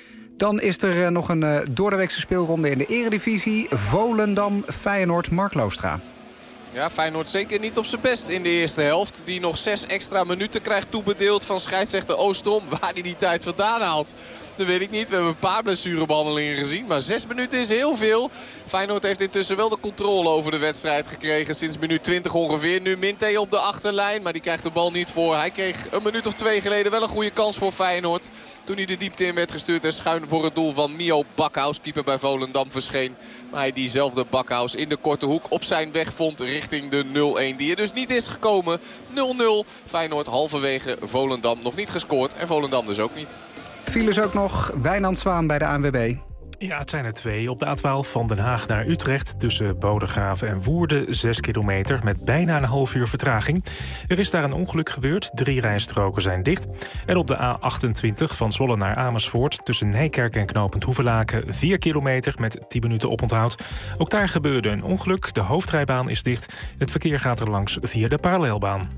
Dan is er uh, nog een uh, doordeweekse speelronde in de Eredivisie. Volendam, Feyenoord, Mark Loostra. Ja, Feyenoord zeker niet op zijn best in de eerste helft. Die nog zes extra minuten krijgt toebedeeld van scheidsrechter Oostrom. Waar hij die tijd vandaan haalt, dat weet ik niet. We hebben een paar blessurebehandelingen gezien. Maar zes minuten is heel veel. Feyenoord heeft intussen wel de controle over de wedstrijd gekregen. Sinds minuut twintig ongeveer. Nu Minte op de achterlijn. Maar die krijgt de bal niet voor. Hij kreeg een minuut of twee geleden wel een goede kans voor Feyenoord. Toen hij de diepte in werd gestuurd en schuin voor het doel van Mio Bakhuis. Keeper bij Volendam verscheen. Maar hij diezelfde Bakhuis in de korte hoek op zijn weg vond richting de nul-een. Die er dus niet is gekomen. nul nul. Feyenoord halverwege Volendam nog niet gescoord. En Volendam dus ook niet. Files ook nog. Wijnand Zwaan bij de A N W B. Ja, het zijn er twee. Op de A twaalf van Den Haag naar Utrecht tussen Bodegraven en Woerden, zes kilometer met bijna een half uur vertraging. Er is daar een ongeluk gebeurd, drie rijstroken zijn dicht. En op de A achtentwintig van Zwolle naar Amersfoort tussen Nijkerk en knooppunt Hoevelaken, vier kilometer met tien minuten oponthoud. Ook daar gebeurde een ongeluk, de hoofdrijbaan is dicht. Het verkeer gaat er langs via de parallelbaan.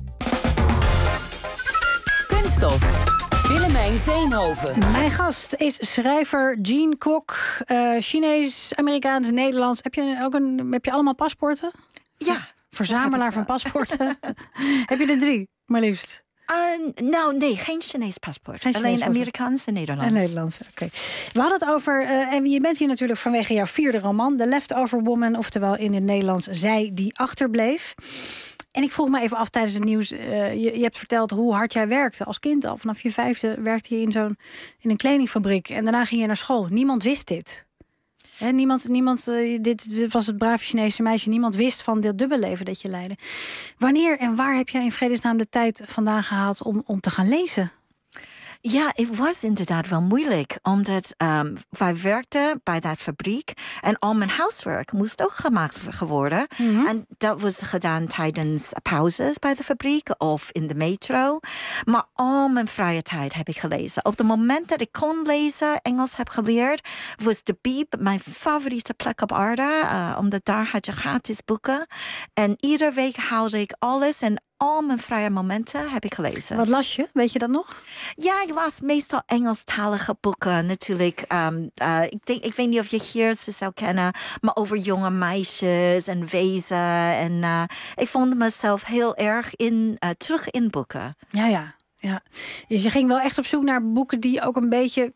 Kunststof. Willemijn Veenhoven. Mijn gast is schrijver Jean Kwok. Uh, Chinees, Amerikaans, Nederlands. Heb je, ook een, heb je allemaal paspoorten? Ja. Verzamelaar van paspoorten. Heb je er drie, maar liefst? Uh, nou, nee, geen Chinees paspoort. Geen Alleen Chinees Amerikaans en Nederlands. En Nederlands, oké. Okay. We hadden het over, uh, en je bent hier natuurlijk vanwege jouw vierde roman... The Leftover Woman, oftewel in het Nederlands Zij die achterbleef. En ik vroeg me even af tijdens het nieuws... Uh, je, je hebt verteld hoe hard jij werkte als kind al. Vanaf je vijfde werkte je in, zo'n, in een kledingfabriek. En daarna ging je naar school. Niemand wist dit. He, niemand, niemand uh, dit, dit was het brave Chinese meisje. Niemand wist van dit dubbelleven dat je leidde. Wanneer en waar heb jij in vredesnaam de tijd vandaan gehaald om, om te gaan lezen? Ja, het was inderdaad wel moeilijk. Omdat um, wij werkten bij dat fabriek. En al mijn huiswerk moest ook gemaakt worden. Mm-hmm. En dat was gedaan tijdens pauzes bij de fabriek of in de metro. Maar al mijn vrije tijd heb ik gelezen. Op het moment dat ik kon lezen, Engels heb geleerd, was de Bieb mijn favoriete plek op aarde. Uh, omdat daar had je gratis boeken. En iedere week haalde ik alles en al mijn vrije momenten heb ik gelezen. Wat las je? Weet je dat nog? Ja, ik las meestal Engelstalige boeken natuurlijk. Um, uh, ik, denk, ik weet niet of je hier ze zou kennen, maar over jonge meisjes en wezen. En uh, ik vond mezelf heel erg in, uh, terug in boeken. Ja, ja, ja. Dus je ging wel echt op zoek naar boeken die ook een beetje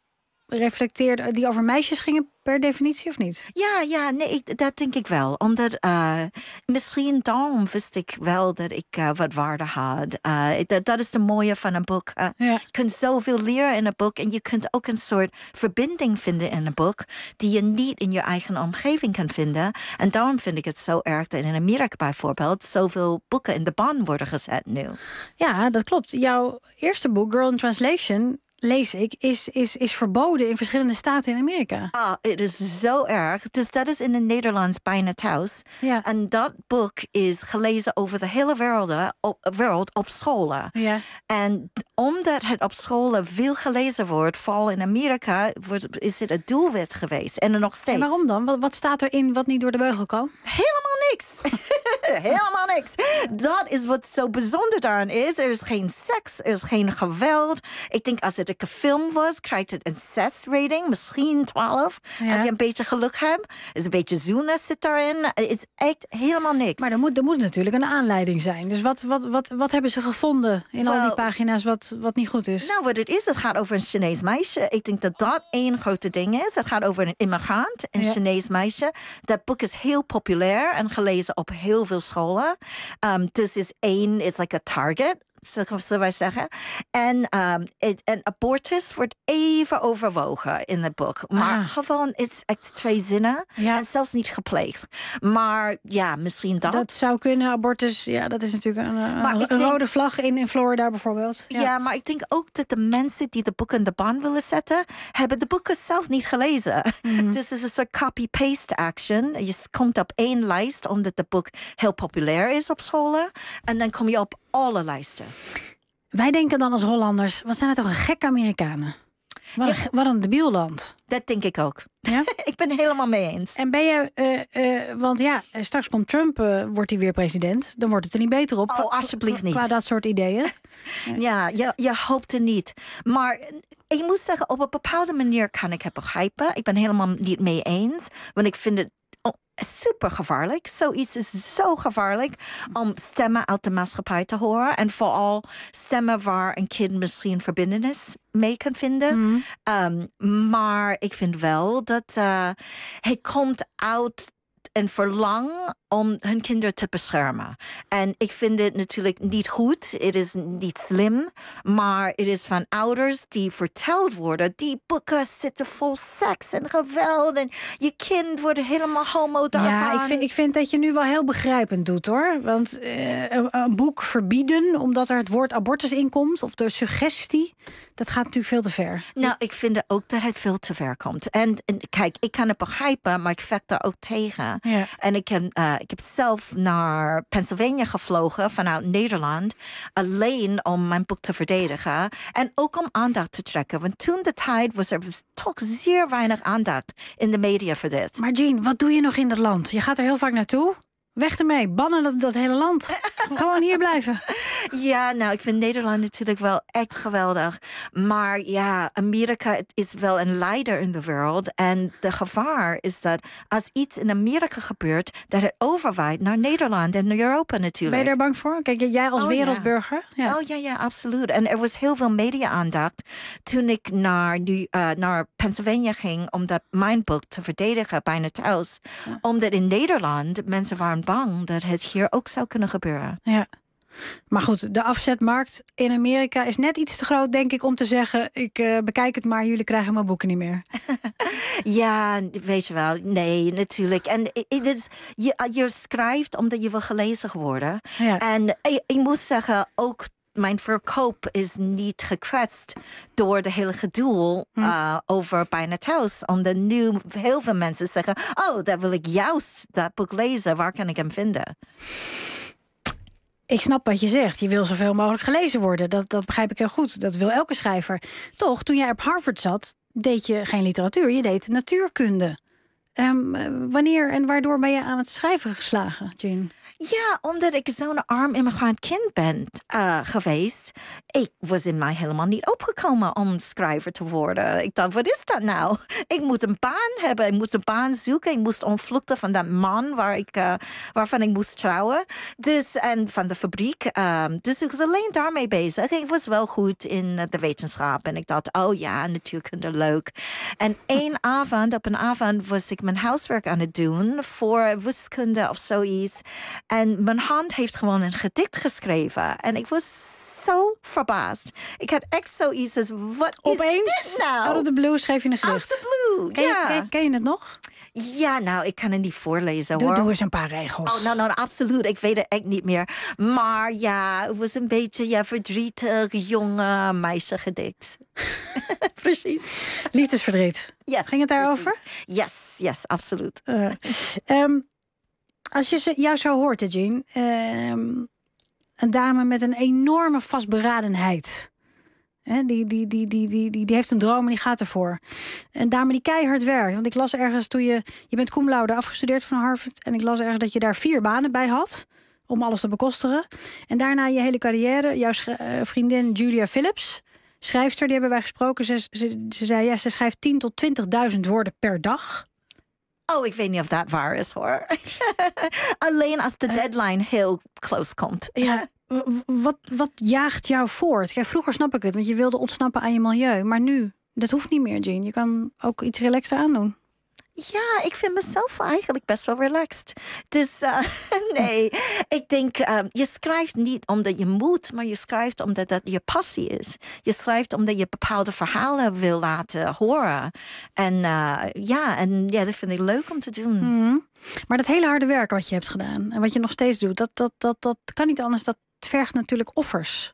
reflecteerde... die over meisjes gingen per definitie, of niet? Ja, ja, nee, ik, dat denk ik wel. Omdat uh, misschien daarom wist ik wel dat ik uh, wat waarde had. Uh, dat, dat is de mooie van een boek. Uh, ja. Je kunt zoveel leren in een boek. En je kunt ook een soort verbinding vinden in een boek... die je niet in je eigen omgeving kan vinden. En daarom vind ik het zo erg dat in Amerika bijvoorbeeld... zoveel boeken in de baan worden gezet nu. Ja, dat klopt. Jouw eerste boek, Girl in Translation... lees ik, is, is, is verboden in verschillende staten in Amerika. Ah, het is zo erg. Dus dat is in het Nederlands bijna thuis. Ja. En dat boek is gelezen over de hele wereld op, wereld op scholen. Ja. En omdat het op scholen veel gelezen wordt, vooral in Amerika, wordt, is het een doelwit geweest. En er nog steeds. En waarom dan? Wat, wat staat erin wat niet door de beugel kan? Helemaal niks. Helemaal niks. Dat is wat zo bijzonder daaraan is. Er is geen seks, er is geen geweld. Ik denk als het een film was, krijgt het een zes rating, misschien twaalf. Ja. Als je een beetje geluk hebt, is een beetje zoenen zit daarin. Het is echt helemaal niks. Maar er moet, er moet natuurlijk een aanleiding zijn. Dus wat, wat, wat, wat hebben ze gevonden in well, al die pagina's wat, wat niet goed is? Nou, wat het is, het gaat over een Chinees meisje. Ik denk dat dat één grote ding is. Het gaat over een immigrant, een ja. Chinees meisje. Dat boek is heel populair en gelezen op heel veel scholen. Um, dus is één, is like a target. Zullen wij zeggen. En, um, it, en abortus wordt even overwogen in het boek. Maar ah. gewoon, het is echt twee zinnen. Ja. En zelfs niet gepleegd. Maar ja, misschien dat. Dat zou kunnen, abortus. Ja, dat is natuurlijk een, een, een denk, rode vlag in, in Florida bijvoorbeeld. Ja. ja, maar ik denk ook dat de mensen die de boeken in de baan willen zetten, hebben de boeken zelf niet gelezen. Mm-hmm. Dus het is een soort copy-paste action. Je komt op één lijst, omdat het boek heel populair is op scholen. En dan kom je op alle lijsten. Wij denken dan als Hollanders, wat zijn het toch een gekke Amerikanen? Wat een, ja. wat een debiel land. Dat denk ik ook. Ja? Ik ben het helemaal mee eens. En ben je, uh, uh, want ja, straks komt Trump, uh, wordt hij weer president. Dan wordt het er niet beter op. Oh, alsjeblieft niet. Qua dat soort ideeën. Ja, je, je hoopt er niet. Maar ik moet zeggen, op een bepaalde manier kan ik het begrijpen. Ik ben helemaal niet mee eens. Want ik vind het super gevaarlijk. Zoiets is zo gevaarlijk om stemmen uit de maatschappij te horen. En vooral stemmen waar een kind misschien verbindenis mee kan vinden. Mm. Um, maar ik vind wel dat uh, het komt uit een verlang om hun kinderen te beschermen. En ik vind het natuurlijk niet goed. Het is niet slim. Maar het is van ouders die verteld worden. Die boeken zitten vol seks en geweld. En je kind wordt helemaal homo daarvan. Ja, ik vind, ik vind dat je nu wel heel begrijpend doet, hoor. Want uh, een, een boek verbieden omdat er het woord abortus in komt, of de suggestie, dat gaat natuurlijk veel te ver. Nou, ik vind ook dat het veel te ver komt. En, en kijk, ik kan het begrijpen, maar ik vecht daar ook tegen. Ja. En ik heb, uh, ik heb zelf naar Pennsylvania gevlogen vanuit Nederland, alleen om mijn boek te verdedigen. En ook om aandacht te trekken. Want toen de tijd was er toch zeer weinig aandacht in de media voor dit. Maar Jean, wat doe je nog in dat land? Je gaat er heel vaak naartoe. Weg ermee, bannen dat, dat hele land. Gewoon hier blijven. Ja, nou, ik vind Nederland natuurlijk wel echt geweldig. Maar ja, Amerika is wel een leider in de wereld. En de gevaar is dat als iets in Amerika gebeurt, dat het overwaait naar Nederland en naar Europa natuurlijk. Ben je daar bang voor? Kijk, jij als oh, wereldburger? Ja. Ja. Oh ja, ja, absoluut. En er was heel veel media-aandacht toen ik naar, nu, uh, naar Pennsylvania ging om dat mijn boek te verdedigen, bijna thuis. Ja. Omdat in Nederland mensen waren bang dat het hier ook zou kunnen gebeuren. Ja. Maar goed, de afzetmarkt in Amerika is net iets te groot, denk ik, om te zeggen, ik uh, bekijk het maar, jullie krijgen mijn boeken niet meer. Ja, weet je wel. Nee, natuurlijk. En het is, je, je schrijft omdat je wil gelezen worden. Ja. En ik, ik moet zeggen, ook mijn verkoop is niet gekwetst door de hele gedoe uh, hm. over bijna thuis. Omdat nu heel veel mensen zeggen, oh, dat wil ik juist dat boek lezen. Waar kan ik hem vinden? Ik snap wat je zegt. Je wil zoveel mogelijk gelezen worden. Dat, dat begrijp ik heel goed. Dat wil elke schrijver. Toch, toen jij op Harvard zat, deed je geen literatuur. Je deed natuurkunde. Um, wanneer en waardoor ben je aan het schrijven geslagen, Jean? Ja, omdat ik zo'n arm immigrant kind ben uh, geweest. Ik was in mij helemaal niet opgekomen om schrijver te worden. Ik dacht, wat is dat nou? Ik moet een baan hebben. Ik moest een baan zoeken. Ik moest ontvluchten van dat man waar ik, uh, waarvan ik moest trouwen. Dus, en van de fabriek. Um, dus ik was alleen daarmee bezig. Ik was wel goed in uh, de wetenschap. En ik dacht, oh ja, natuurkunde, leuk. En één avond, op een avond was ik mijn huiswerk aan het doen voor wiskunde of zoiets. En mijn hand heeft gewoon een gedicht geschreven. En ik was zo verbaasd. Ik had echt zoiets als, wat Opeens, is dit nou? Out of the blue schreef je een gedicht. Out of the blue, ken, ja. je, ken, ken je het nog? Ja, nou, ik kan het niet voorlezen, doe, hoor. Doe eens een paar regels. Oh, nou, nou, absoluut. Ik weet het echt niet meer. Maar ja, het was een beetje ja, verdrietig, jonge meisjegedicht. Precies. Liefdesverdriet. Yes, ging het daarover? Precies. Yes, yes, absoluut. Uh, um, als je jou zo hoort, Jean, um, een dame met een enorme vastberadenheid. He, die, die, die, die, die, die, die heeft een droom en die gaat ervoor. Een dame die keihard werkt. Want ik las ergens toen je... Je bent cum laude afgestudeerd van Harvard. En ik las ergens dat je daar vier banen bij had. Om alles te bekostigen. En daarna je hele carrière. Jouw vriendin Julia Phillips, schrijfster, die hebben wij gesproken. Ze, ze, ze zei, ja, ze schrijft tien tot twintigduizend woorden per dag. Oh, ik weet niet of dat waar is, hoor. Alleen als de deadline heel close komt. Ja, wat, wat jaagt jou voort? Kijk, vroeger snap ik het, want je wilde ontsnappen aan je milieu. Maar nu, dat hoeft niet meer, Jean. Je kan ook iets relaxter aandoen. Ja, ik vind mezelf eigenlijk best wel relaxed. Dus uh, nee, ik denk, uh, je schrijft niet omdat je moet, maar je schrijft omdat dat je passie is. Je schrijft omdat je bepaalde verhalen wil laten horen. En uh, ja, en ja, dat vind ik leuk om te doen. Mm-hmm. Maar dat hele harde werk wat je hebt gedaan en wat je nog steeds doet, dat, dat, dat, dat kan niet anders. Dat vergt natuurlijk offers.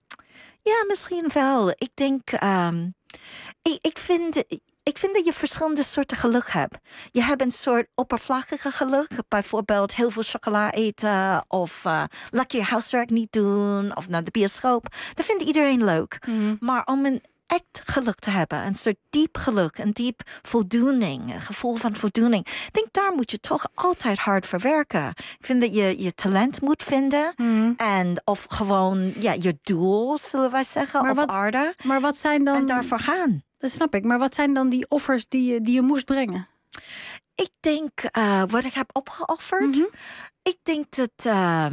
Ja, misschien wel. Ik denk, um, ik, ik vind... Ik vind dat je verschillende soorten geluk hebt. Je hebt een soort oppervlakkige geluk. Bijvoorbeeld heel veel chocola eten. Of uh, lekker je huiswerk niet doen. Of naar de bioscoop. Dat vindt iedereen leuk. Mm. Maar om een echt geluk te hebben. Een soort diep geluk. Een diep voldoening. Een gevoel van voldoening. Ik denk, daar moet je toch altijd hard voor werken. Ik vind dat je je talent moet vinden. Mm. En of gewoon ja, je doel, zullen wij zeggen, maar op wat, aarde. Maar wat zijn dan... En daarvoor gaan. Dat snap ik. Maar wat zijn dan die offers die je, die je moest brengen? Ik denk, uh, wat ik heb opgeofferd. Mm-hmm. Ik denk dat uh,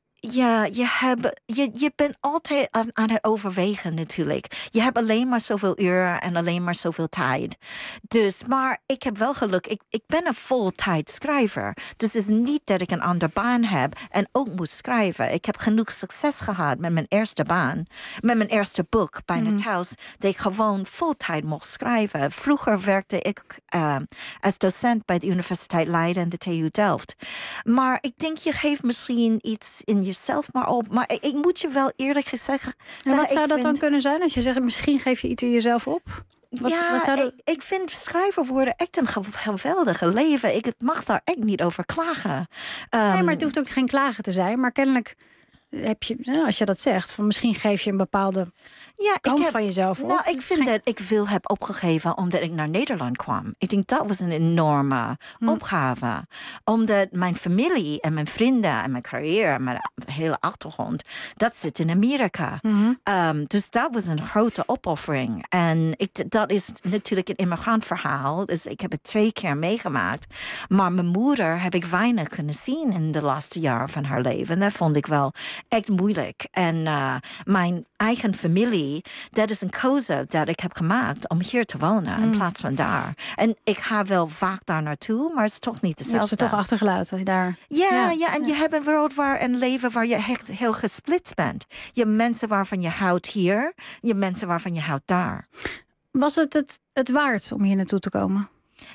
ja, je, hebt, je, je bent altijd aan, aan het overwegen natuurlijk. Je hebt alleen maar zoveel uren en alleen maar zoveel tijd. Dus, maar ik heb wel geluk. Ik, ik ben een voltijd schrijver. Dus het is niet dat ik een andere baan heb en ook moet schrijven. Ik heb genoeg succes gehad met mijn eerste baan. Met mijn eerste boek, Bijna mm. Thuis. Dat ik gewoon voltijd mocht schrijven. Vroeger werkte ik uh, als docent bij de Universiteit Leiden en de T U Delft. Maar ik denk, je geeft misschien iets in jezelf maar op. Maar ik, ik moet je wel eerlijk gezegd zeggen... En wat zou dat vind... dan kunnen zijn? Als je zegt, misschien geef je iets in jezelf op? Wat, ja, wat zou dat... ik, ik vind schrijver worden echt een geweldige leven. Ik mag daar echt niet over klagen. Um, nee, maar het hoeft ook geen klagen te zijn. Maar kennelijk heb je, als je dat zegt, van misschien geef je een bepaalde ja, kant ik heb, van jezelf op. Nou, ik vind geen... dat ik veel heb opgegeven omdat ik naar Nederland kwam. Ik denk dat was een enorme hm. opgave. Omdat mijn familie en mijn vrienden en mijn carrière en mijn hele achtergrond, dat zit in Amerika. Mm-hmm. Um, dus dat was een grote opoffering. En ik, dat is natuurlijk een immigrantverhaal. Dus ik heb het twee keer meegemaakt. Maar mijn moeder heb ik weinig kunnen zien in de laatste jaren van haar leven. En dat vond ik wel echt moeilijk. En uh, mijn eigen familie, dat is een keuze dat ik heb gemaakt om hier te wonen mm. in plaats van daar. En ik ga wel vaak daar naartoe, maar het is toch niet dezelfde. Je hebt ze toch achtergelaten daar. Ja, ja, ja en ja. je hebt een wereld waar een leven waar je echt heel gesplitst bent. Je hebt mensen waarvan je houdt hier, je hebt mensen waarvan je houdt daar. Was het het, het waard om hier naartoe te komen?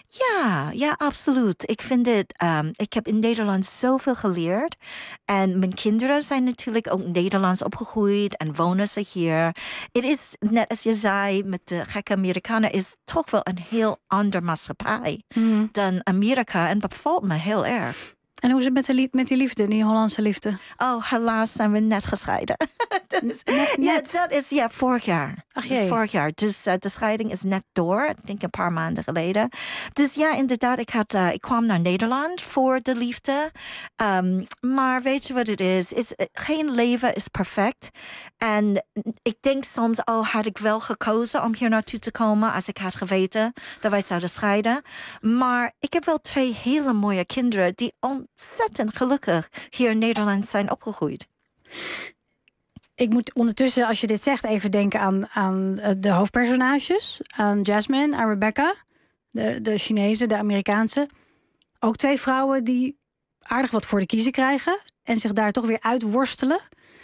Ja, ja, absoluut. Ik vind het, um, ik heb in Nederland zoveel geleerd. En mijn kinderen zijn natuurlijk ook Nederlands opgegroeid en wonen ze hier. Het is, net als je zei, met de gekke Amerikanen, is toch wel een heel ander maatschappij mm. dan Amerika. En dat bevalt me heel erg. En hoe is het met, de, met die liefde, die Hollandse liefde? Oh, helaas zijn we net gescheiden. dus, net, ja, net? dat is ja, vorig jaar. Ach jee. Vorig jaar. Dus uh, de scheiding is net door. Ik denk een paar maanden geleden. Dus ja, inderdaad, ik, had, uh, ik kwam naar Nederland voor de liefde. Um, maar weet je wat het is? is? Geen leven is perfect. En ik denk soms, oh, had ik wel gekozen om hier naartoe te komen als ik had geweten dat wij zouden scheiden. Maar ik heb wel twee hele mooie kinderen die ontzettend gelukkig hier in Nederland zijn opgegroeid. Ik moet ondertussen, als je dit zegt, even denken aan, aan de hoofdpersonages. Aan Jasmine, aan Rebecca. De, de Chinese, de Amerikaanse. Ook twee vrouwen die aardig wat voor de kiezen krijgen. En zich daar toch weer uitworstelen.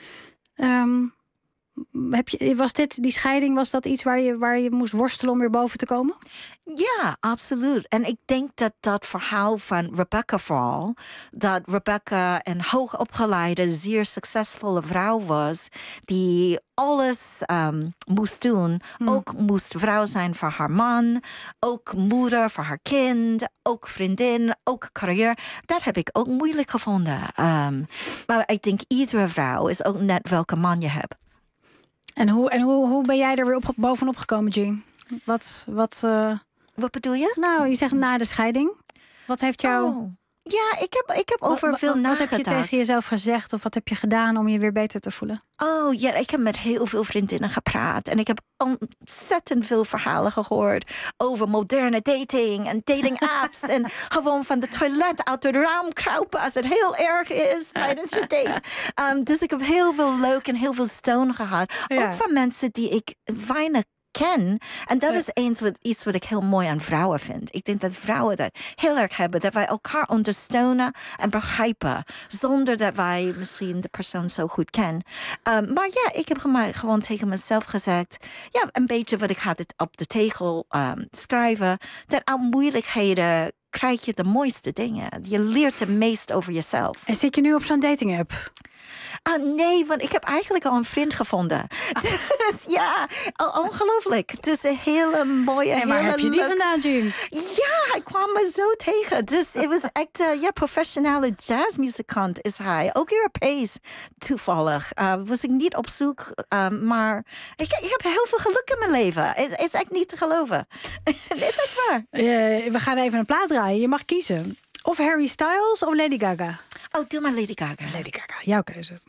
Um, heb je, was dit, die scheiding, was dat iets waar je, waar je moest worstelen om weer boven te komen? Ja, absoluut. En ik denk dat dat verhaal van Rebecca vooral, dat Rebecca een hoogopgeleide, zeer succesvolle vrouw was, die alles um, moest doen. Hmm. Ook moest vrouw zijn voor haar man, ook moeder voor haar kind, ook vriendin, ook carrière. Dat heb ik ook moeilijk gevonden. Um, maar ik denk iedere vrouw is ook net welke man je hebt. En hoe, en hoe, hoe ben jij er weer op, bovenop gekomen, Jean? Wat, wat, uh... wat bedoel je? Nou, je zegt na de scheiding. Wat heeft jou... Oh. Ja, ik heb, ik heb over wat, veel wat, nagedacht. Wat heb je tegen jezelf gezegd of wat heb je gedaan om je weer beter te voelen? Oh ja, ik heb met heel veel vriendinnen gepraat. En ik heb ontzettend veel verhalen gehoord over moderne dating en dating apps. En gewoon van de toilet uit het raam kruipen als het heel erg is tijdens je date. Um, dus ik heb heel veel leuk en heel veel steun gehad. Ja. Ook van mensen die ik weinig ken. En dat is eens wat, iets wat ik heel mooi aan vrouwen vind. Ik denk dat vrouwen dat heel erg hebben. Dat wij elkaar ondersteunen en begrijpen. Zonder dat wij misschien de persoon zo goed kennen. Um, maar ja, ik heb gewoon tegen mezelf gezegd. Ja, een beetje wat ik had het op de tegel um, schrijven. Dat aan moeilijkheden krijg je de mooiste dingen. Je leert het meest over jezelf. En zit je nu op zo'n dating app? Ah, nee, want ik heb eigenlijk al een vriend gevonden. Ah. Dus ja, ongelooflijk. Dus een hele mooie, en waar hele heb je die leuk... vandaan, Jean? Ja, hij kwam me zo tegen. Dus het was echt, uh, ja, professionele jazzmuzikant is hij. Ook Europees, toevallig. Uh, was ik niet op zoek, uh, maar ik, ik heb heel veel geluk in mijn leven. Het is echt niet te geloven. Is dat waar? Uh, we gaan even een plaat draaien. Je mag kiezen. Of Harry Styles of Lady Gaga. Oh, doe maar Lady Gaga. Lady Gaga, jouw keuze.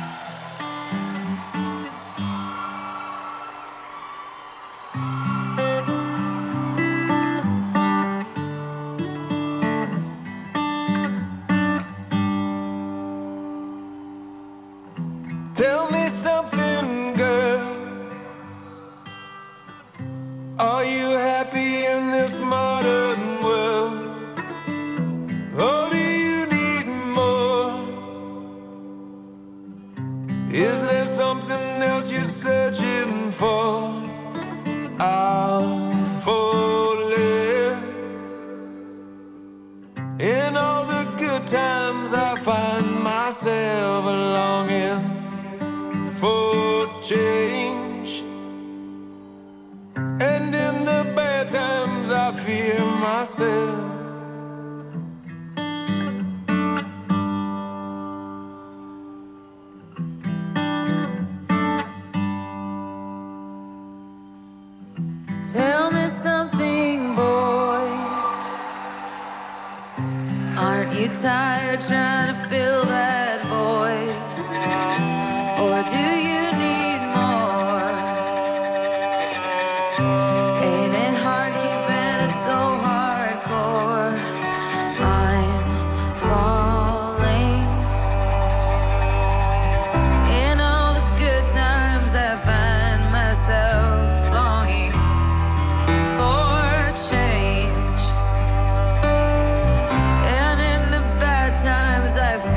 Tell me something, girl. Are you happy in this modern world? Or do you need more? Is there something else you're searching for? I'm falling. In all the good times I find myself longing for change. And in the bad times I fear myself. Tell me something, boy. Aren't you tired trying to fill that void? Or do you need more? Ain't it hard keeping it so hardcore? I'm falling. In all the good times I find myself longing for change. And in the bad times I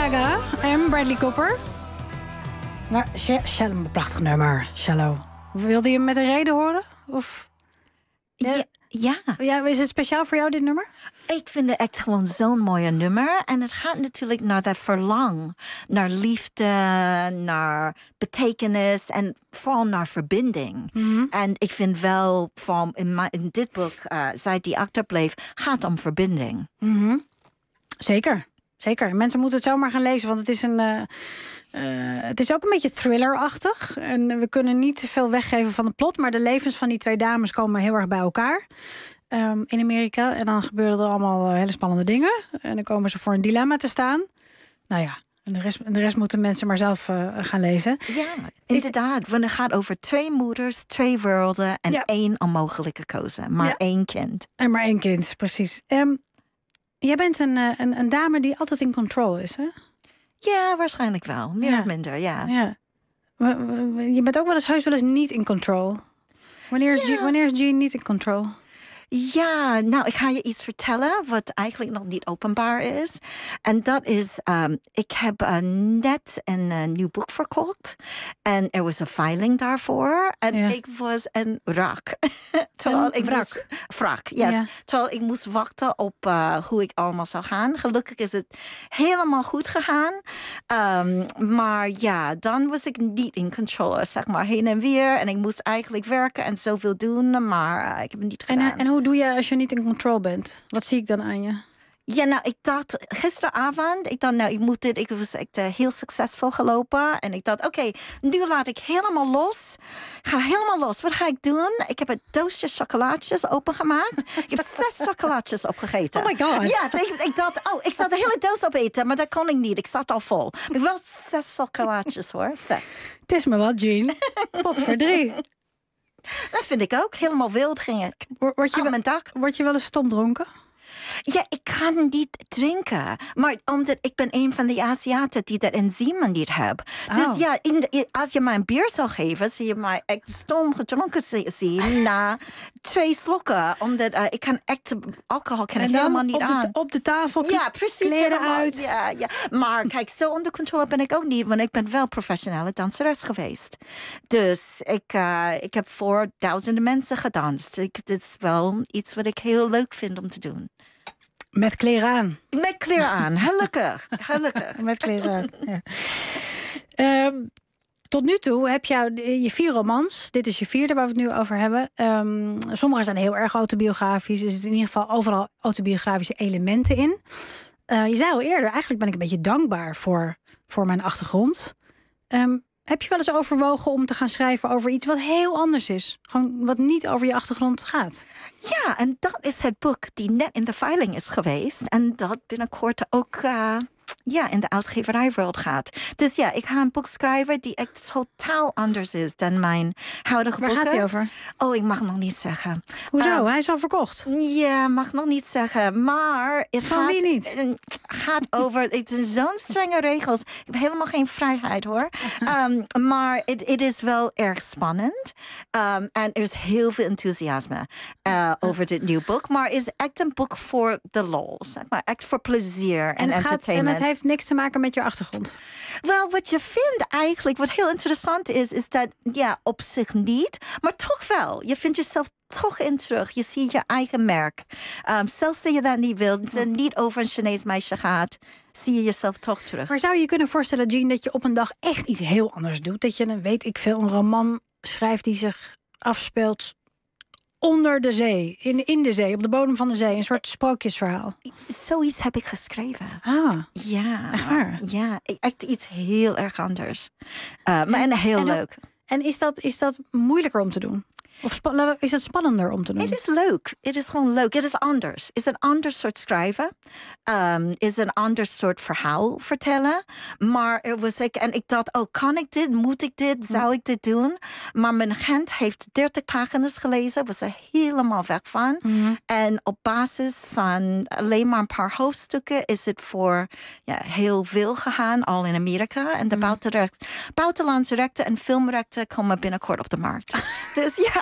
Gaga en Bradley Cooper. Maar, Shallow, een prachtig nummer, Shallow. Wilde je hem met een reden horen? Of... Ja. Ja. ja. Is het speciaal voor jou, dit nummer? Ik vind het echt gewoon zo'n mooie nummer. En het gaat natuurlijk naar dat verlang. Naar liefde, naar betekenis en vooral naar verbinding. Mm-hmm. En ik vind wel, van in, my, in dit boek, uh, Zij die achterbleef, gaat om verbinding. Mm-hmm. Zeker. Zeker. Mensen moeten het zomaar gaan lezen, want het is een... Uh, uh, het is ook een beetje thrillerachtig. En we kunnen niet te veel weggeven van het plot, maar de levens van die twee dames komen heel erg bij elkaar. Um, in Amerika. En dan gebeuren er allemaal uh, hele spannende dingen. En dan komen ze voor een dilemma te staan. Nou ja, en de rest, de rest moeten mensen maar zelf uh, gaan lezen. Ja, inderdaad. Want het gaat over twee moeders, twee werelden en ja. één onmogelijke keuze. Maar ja. één kind. En maar één kind, precies. Um, Jij bent een, een, een dame die altijd in control is, hè? Ja, waarschijnlijk wel. Meer ja. of minder, ja. ja. Je bent ook wel eens heus wel eens niet in control. Wanneer is, ja. wanneer is Jean niet in control? Ja, nou, ik ga je iets vertellen wat eigenlijk nog niet openbaar is. En dat is, um, ik heb uh, net een uh, nieuw boek verkocht. En er was een veiling daarvoor. En ja. ik was een wrak. Terwijl een ik wrak? moest, wrak, yes. Ja. Terwijl ik moest wachten op uh, hoe ik allemaal zou gaan. Gelukkig is het helemaal goed gegaan. Um, maar ja, dan was ik niet in control. Zeg maar heen en weer. En ik moest eigenlijk werken en zoveel doen. Maar uh, ik heb het niet gedaan. En, en hoe doe je als je niet in control bent? Wat zie ik dan aan je? Ja, nou, ik dacht gisteravond, ik dacht, nou, ik moet dit, ik was echt uh, heel succesvol gelopen. En ik dacht, oké, okay, nu laat ik helemaal los. Ga helemaal los. Wat ga ik doen? Ik heb een doosje chocolaatjes opengemaakt. Ik heb zes chocolaatjes opgegeten. Oh my god. Ja, dus ik, ik dacht, oh, ik zou de hele doos opeten, maar dat kon ik niet. Ik zat al vol. Maar ik wel zes chocolaatjes, hoor. Zes. Het is me wat, Jean. Wat voor drie. Dat vind ik ook. Helemaal wild ging ik. Word je, aan mijn dak. Word je wel eens stomdronken? Ja, ik kan niet drinken. Maar omdat ik ben een van de Aziaten die dat enzymen niet hebben. Oh. Dus ja, in de, als je mij een bier zou geven, zie je mij echt stom gedronken zien na twee slokken. Omdat uh, ik kan echt alcohol kan ik helemaal niet op de, aan. op de tafel, ja, precies, kleren uit. Ja, ja. Maar kijk, zo onder controle ben ik ook niet. Want ik ben wel professionele danseres geweest. Dus ik, uh, ik heb voor duizenden mensen gedanst. Ik, dit is wel iets wat ik heel leuk vind om te doen. Met kleren aan. Met kleren aan, gelukkig. gelukkig. Met kleren aan, ja. um, tot nu toe heb je je vier romans. Dit is je vierde waar we het nu over hebben. Um, sommige zijn heel erg autobiografisch. Er zitten in ieder geval overal autobiografische elementen in. Uh, je zei al eerder, eigenlijk ben ik een beetje dankbaar voor, voor mijn achtergrond. Um, heb je wel eens overwogen om te gaan schrijven over iets wat heel anders is? Gewoon wat niet over je achtergrond gaat? Ja, en dat is het boek die net in de veiling is geweest. En dat binnenkort ook uh, ja, in de uitgeverijwereld gaat. Dus ja, ik ga een boek schrijven die echt totaal anders is dan mijn huidige Waar boeken. Waar gaat hij over? Oh, ik mag nog niet zeggen. Hoezo? Uh, hij is al verkocht. Ja, mag nog niet zeggen. Maar het Van gaat, wie niet? gaat over... Het zijn zo'n strenge regels. Ik heb helemaal geen vrijheid, hoor. Um, maar het is wel erg spannend. Um, en er is heel veel enthousiasme uh, over dit nieuwe boek. Maar het is echt een boek voor de lol. Zeg maar echt voor plezier en, en entertainment. En het heeft niks te maken met je achtergrond? Wel, wat je vindt eigenlijk, wat heel interessant is... is dat, ja, op zich niet, maar toch wel. Je vindt jezelf toch in terug. Je ziet je eigen merk. Um, zelfs dat je dat niet wilt, het niet over een Chinees meisje gaat... zie je jezelf toch terug. Maar zou je je kunnen voorstellen, Jean, dat je op een dag echt iets heel anders doet? Dat je, weet ik veel, een roman schrijft die zich afspeelt... onder de zee, in, in de zee, op de bodem van de zee. Een soort sprookjesverhaal. Zoiets heb ik geschreven. Ah, ja, echt waar? Ja, echt iets heel erg anders. Uh, maar en, en heel en, leuk. En is dat, is dat moeilijker om te doen? Of is het spannender om te doen? Het is leuk. Het is gewoon leuk. Het is anders. Het is een ander soort schrijven. Um, het is een ander soort verhaal vertellen. Maar er was ik, en ik dacht, oh, kan ik dit? Moet ik dit? Zou ik dit doen? Maar mijn agent heeft dertig pagina's gelezen. Was er helemaal weg van. Mm-hmm. En op basis van alleen maar een paar hoofdstukken is het voor ja, heel veel gegaan, al in Amerika. En de mm-hmm. buitenlandse rechten en filmrechten komen binnenkort op de markt. Dus ja.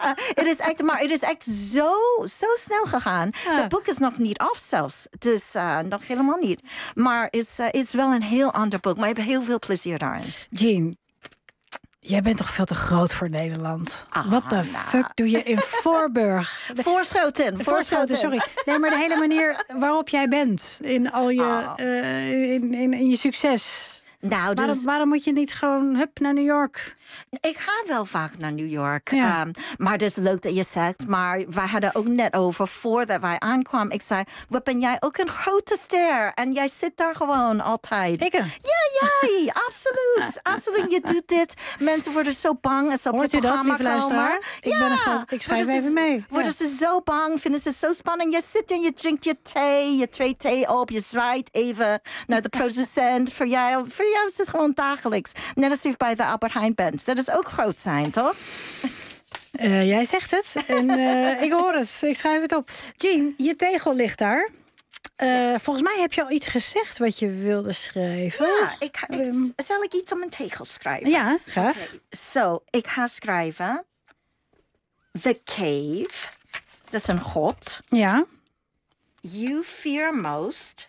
ja, het is echt, maar het is echt zo, zo snel gegaan. Ja. Het boek is nog niet af zelfs. Dus uh, nog helemaal niet. Maar het is, uh, is wel een heel ander boek. Maar ik heb heel veel plezier daarin. Jean, jij bent toch veel te groot voor Nederland? Ah, Wat de nou. fuck doe je in Voorburg? Voorschoten, Voorschoten, sorry. Nee, maar de hele manier waarop jij bent in al je, Oh. uh, in, in, in je succes. Nou, dus... waarom, waarom moet je niet gewoon hup naar New York? Ik ga wel vaak naar New York. Ja. Um, maar het is leuk dat je zegt. Maar wij hadden ook net over, voordat wij aankwamen. Ik zei, wat ben jij ook een grote ster. En jij zit daar gewoon altijd. Ik? Ja, jij. absoluut. Absoluut. Je doet dit. Mensen worden zo bang als ze op Hoort je u dat, programma lieve komen. luisteraar? Ik ja. ben een groot- ik schrijf Worden ze- even mee. Worden Ja. ze zo bang. Vinden ze zo spannend. Je zit en je drinkt je thee. Je twee thee op. Je zwaait even naar de producent. voor, jou, voor jou is het gewoon dagelijks. Net als je bij de Albert Heijn bent. Dat is ook groot zijn, toch? Uh, jij zegt het en uh, ik hoor het. Ik schrijf het op. Jean, je tegel ligt daar. Uh, yes. Volgens mij heb je al iets gezegd wat je wilde schrijven. Ja, ik, ga, ik, zal ik iets op mijn tegel schrijven? Ja, graag. Okay. Zo, so, ik ga schrijven... The Cave. Dat is een god. Ja. You fear most.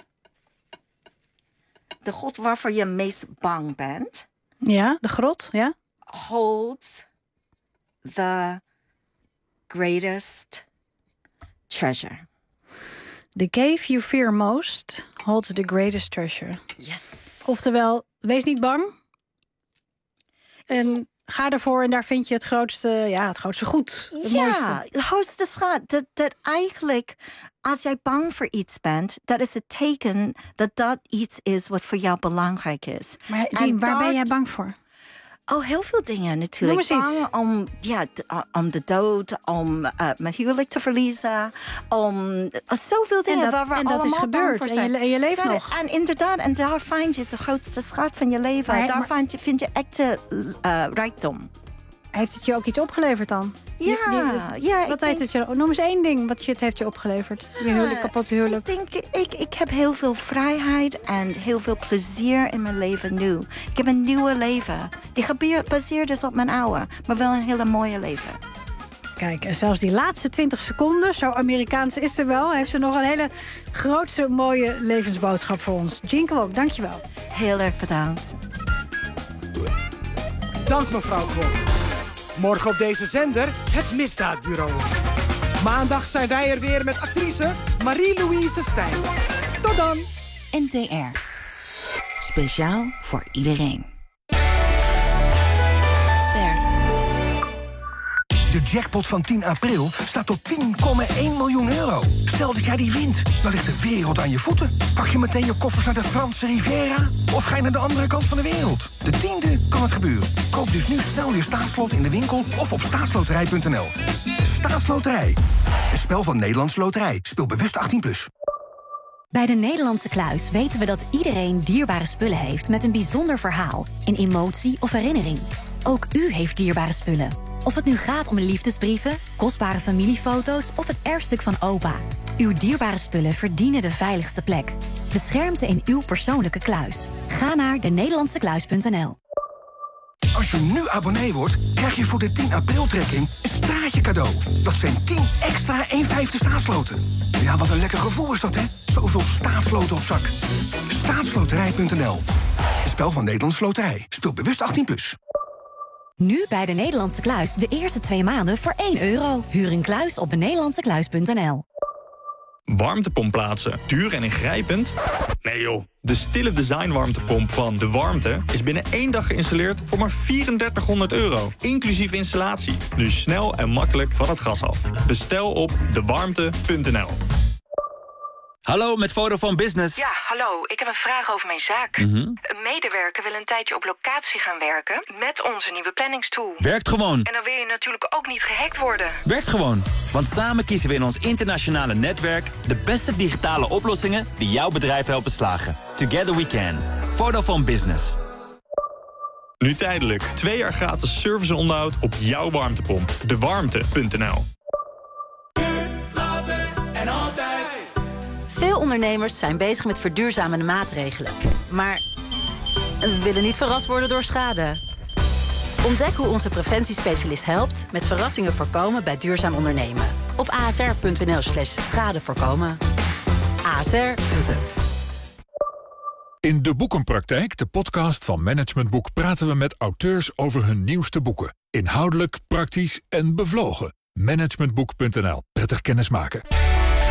De god waarvoor je meest bang bent. Ja, de grot, ja. Holds the greatest treasure. The cave you fear most holds the greatest treasure. Yes. Oftewel, wees niet bang. En ga ervoor en daar vind je het grootste, ja, het grootste goed. Het ja, mooiste. het grootste schat. Dat, dat eigenlijk, als jij bang voor iets bent, dat is het teken dat dat iets is wat voor jou belangrijk is. Maar Jean, waar dat... ben jij bang voor? Oh, heel veel dingen natuurlijk. Noem eens bang iets. om, ja, om de dood, om uh, mijn huwelijk te verliezen, om uh, zoveel dingen en dat, waar we en dat allemaal is gebeurd bang voor zijn. En je, en je leeft ja, nog. En inderdaad, en daar vind je de grootste schat van je leven. Maar, daar maar, vind, je, vind je echte uh, rijkdom. Heeft het je ook iets opgeleverd dan? Ja, je, je, ja. Wat heeft het je? Noem eens één ding wat je het heeft je opgeleverd. Je huwelijk, kapot huwelijk. Ik denk, ik, ik heb heel veel vrijheid en heel veel plezier in mijn leven nu. Ik heb een nieuwe leven. Die gebaseerd is op mijn oude, maar wel een hele mooie leven. Kijk, en zelfs die laatste twintig seconden, zo Amerikaans is ze wel, heeft ze nog een hele grootse, mooie levensboodschap voor ons. Jean Kwok, dankjewel. Heel erg bedankt. Dank mevrouw Kwok. Morgen op deze zender het Misdaadbureau. Maandag zijn wij er weer met actrice Marie-Louise Stijns. Tot dan. N T R. Speciaal voor iedereen. Ster. De jackpot van tien april staat op tien komma één miljoen euro. Stel dat jij die wint, dan ligt de wereld aan je voeten. Pak je meteen je koffers naar de Franse Riviera? Of ga je naar de andere kant van de wereld? De tiende kan het gebeuren. Koop dus nu snel je staatslot in de winkel of op staatsloterij punt n l. Staatsloterij. Een spel van Nederlandse Loterij. Speel bewust achttien plus. Bij de Nederlandse Kluis weten we dat iedereen dierbare spullen heeft met een bijzonder verhaal, een emotie of herinnering. Ook u heeft dierbare spullen. Of het nu gaat om liefdesbrieven, kostbare familiefoto's of het erfstuk van opa. Uw dierbare spullen verdienen de veiligste plek. Bescherm ze in uw persoonlijke kluis. Ga naar de nederlandse kluis punt n l. Als je nu abonnee wordt, krijg je voor de tien april-trekking een straatje cadeau. Dat zijn tien extra één vijfde staatsloten. Ja, wat een lekker gevoel is dat, hè? Zoveel staatsloten op zak. staatsloterij punt n l. Een spel van Nederlandse Loterij. Speel bewust achttien plus. Nu bij de Nederlandse Kluis de eerste twee maanden voor één euro. Huur een kluis op de nederlandse kluis punt n l. Warmtepomp plaatsen. Duur en ingrijpend? Nee joh. De stille design warmtepomp van De Warmte is binnen één dag geïnstalleerd voor maar drieduizend euro. Inclusief installatie. Dus snel en makkelijk van het gas af. Bestel op de warmte punt n l. Hallo, met Vodafone Business. Ja, hallo. Ik heb een vraag over mijn zaak. Mm-hmm. Een medewerker wil een tijdje op locatie gaan werken met onze nieuwe planningstool. Werkt gewoon. En dan wil je natuurlijk ook niet gehackt worden. Werkt gewoon. Want samen kiezen we in ons internationale netwerk de beste digitale oplossingen die jouw bedrijf helpen slagen. Together we can. Vodafone Business. Nu tijdelijk. Twee jaar gratis service en onderhoud op jouw warmtepomp. de warmte punt n l. Veel ondernemers zijn bezig met verduurzamende maatregelen. Maar we willen niet verrast worden door schade. Ontdek hoe onze preventiespecialist helpt met verrassingen voorkomen bij duurzaam ondernemen. Op asr.nl slash schade voorkomen. A S R doet het. In De Boekenpraktijk, de podcast van Management Boek, praten we met auteurs over hun nieuwste boeken. Inhoudelijk, praktisch en bevlogen. Managementboek punt n l. Prettig kennismaken.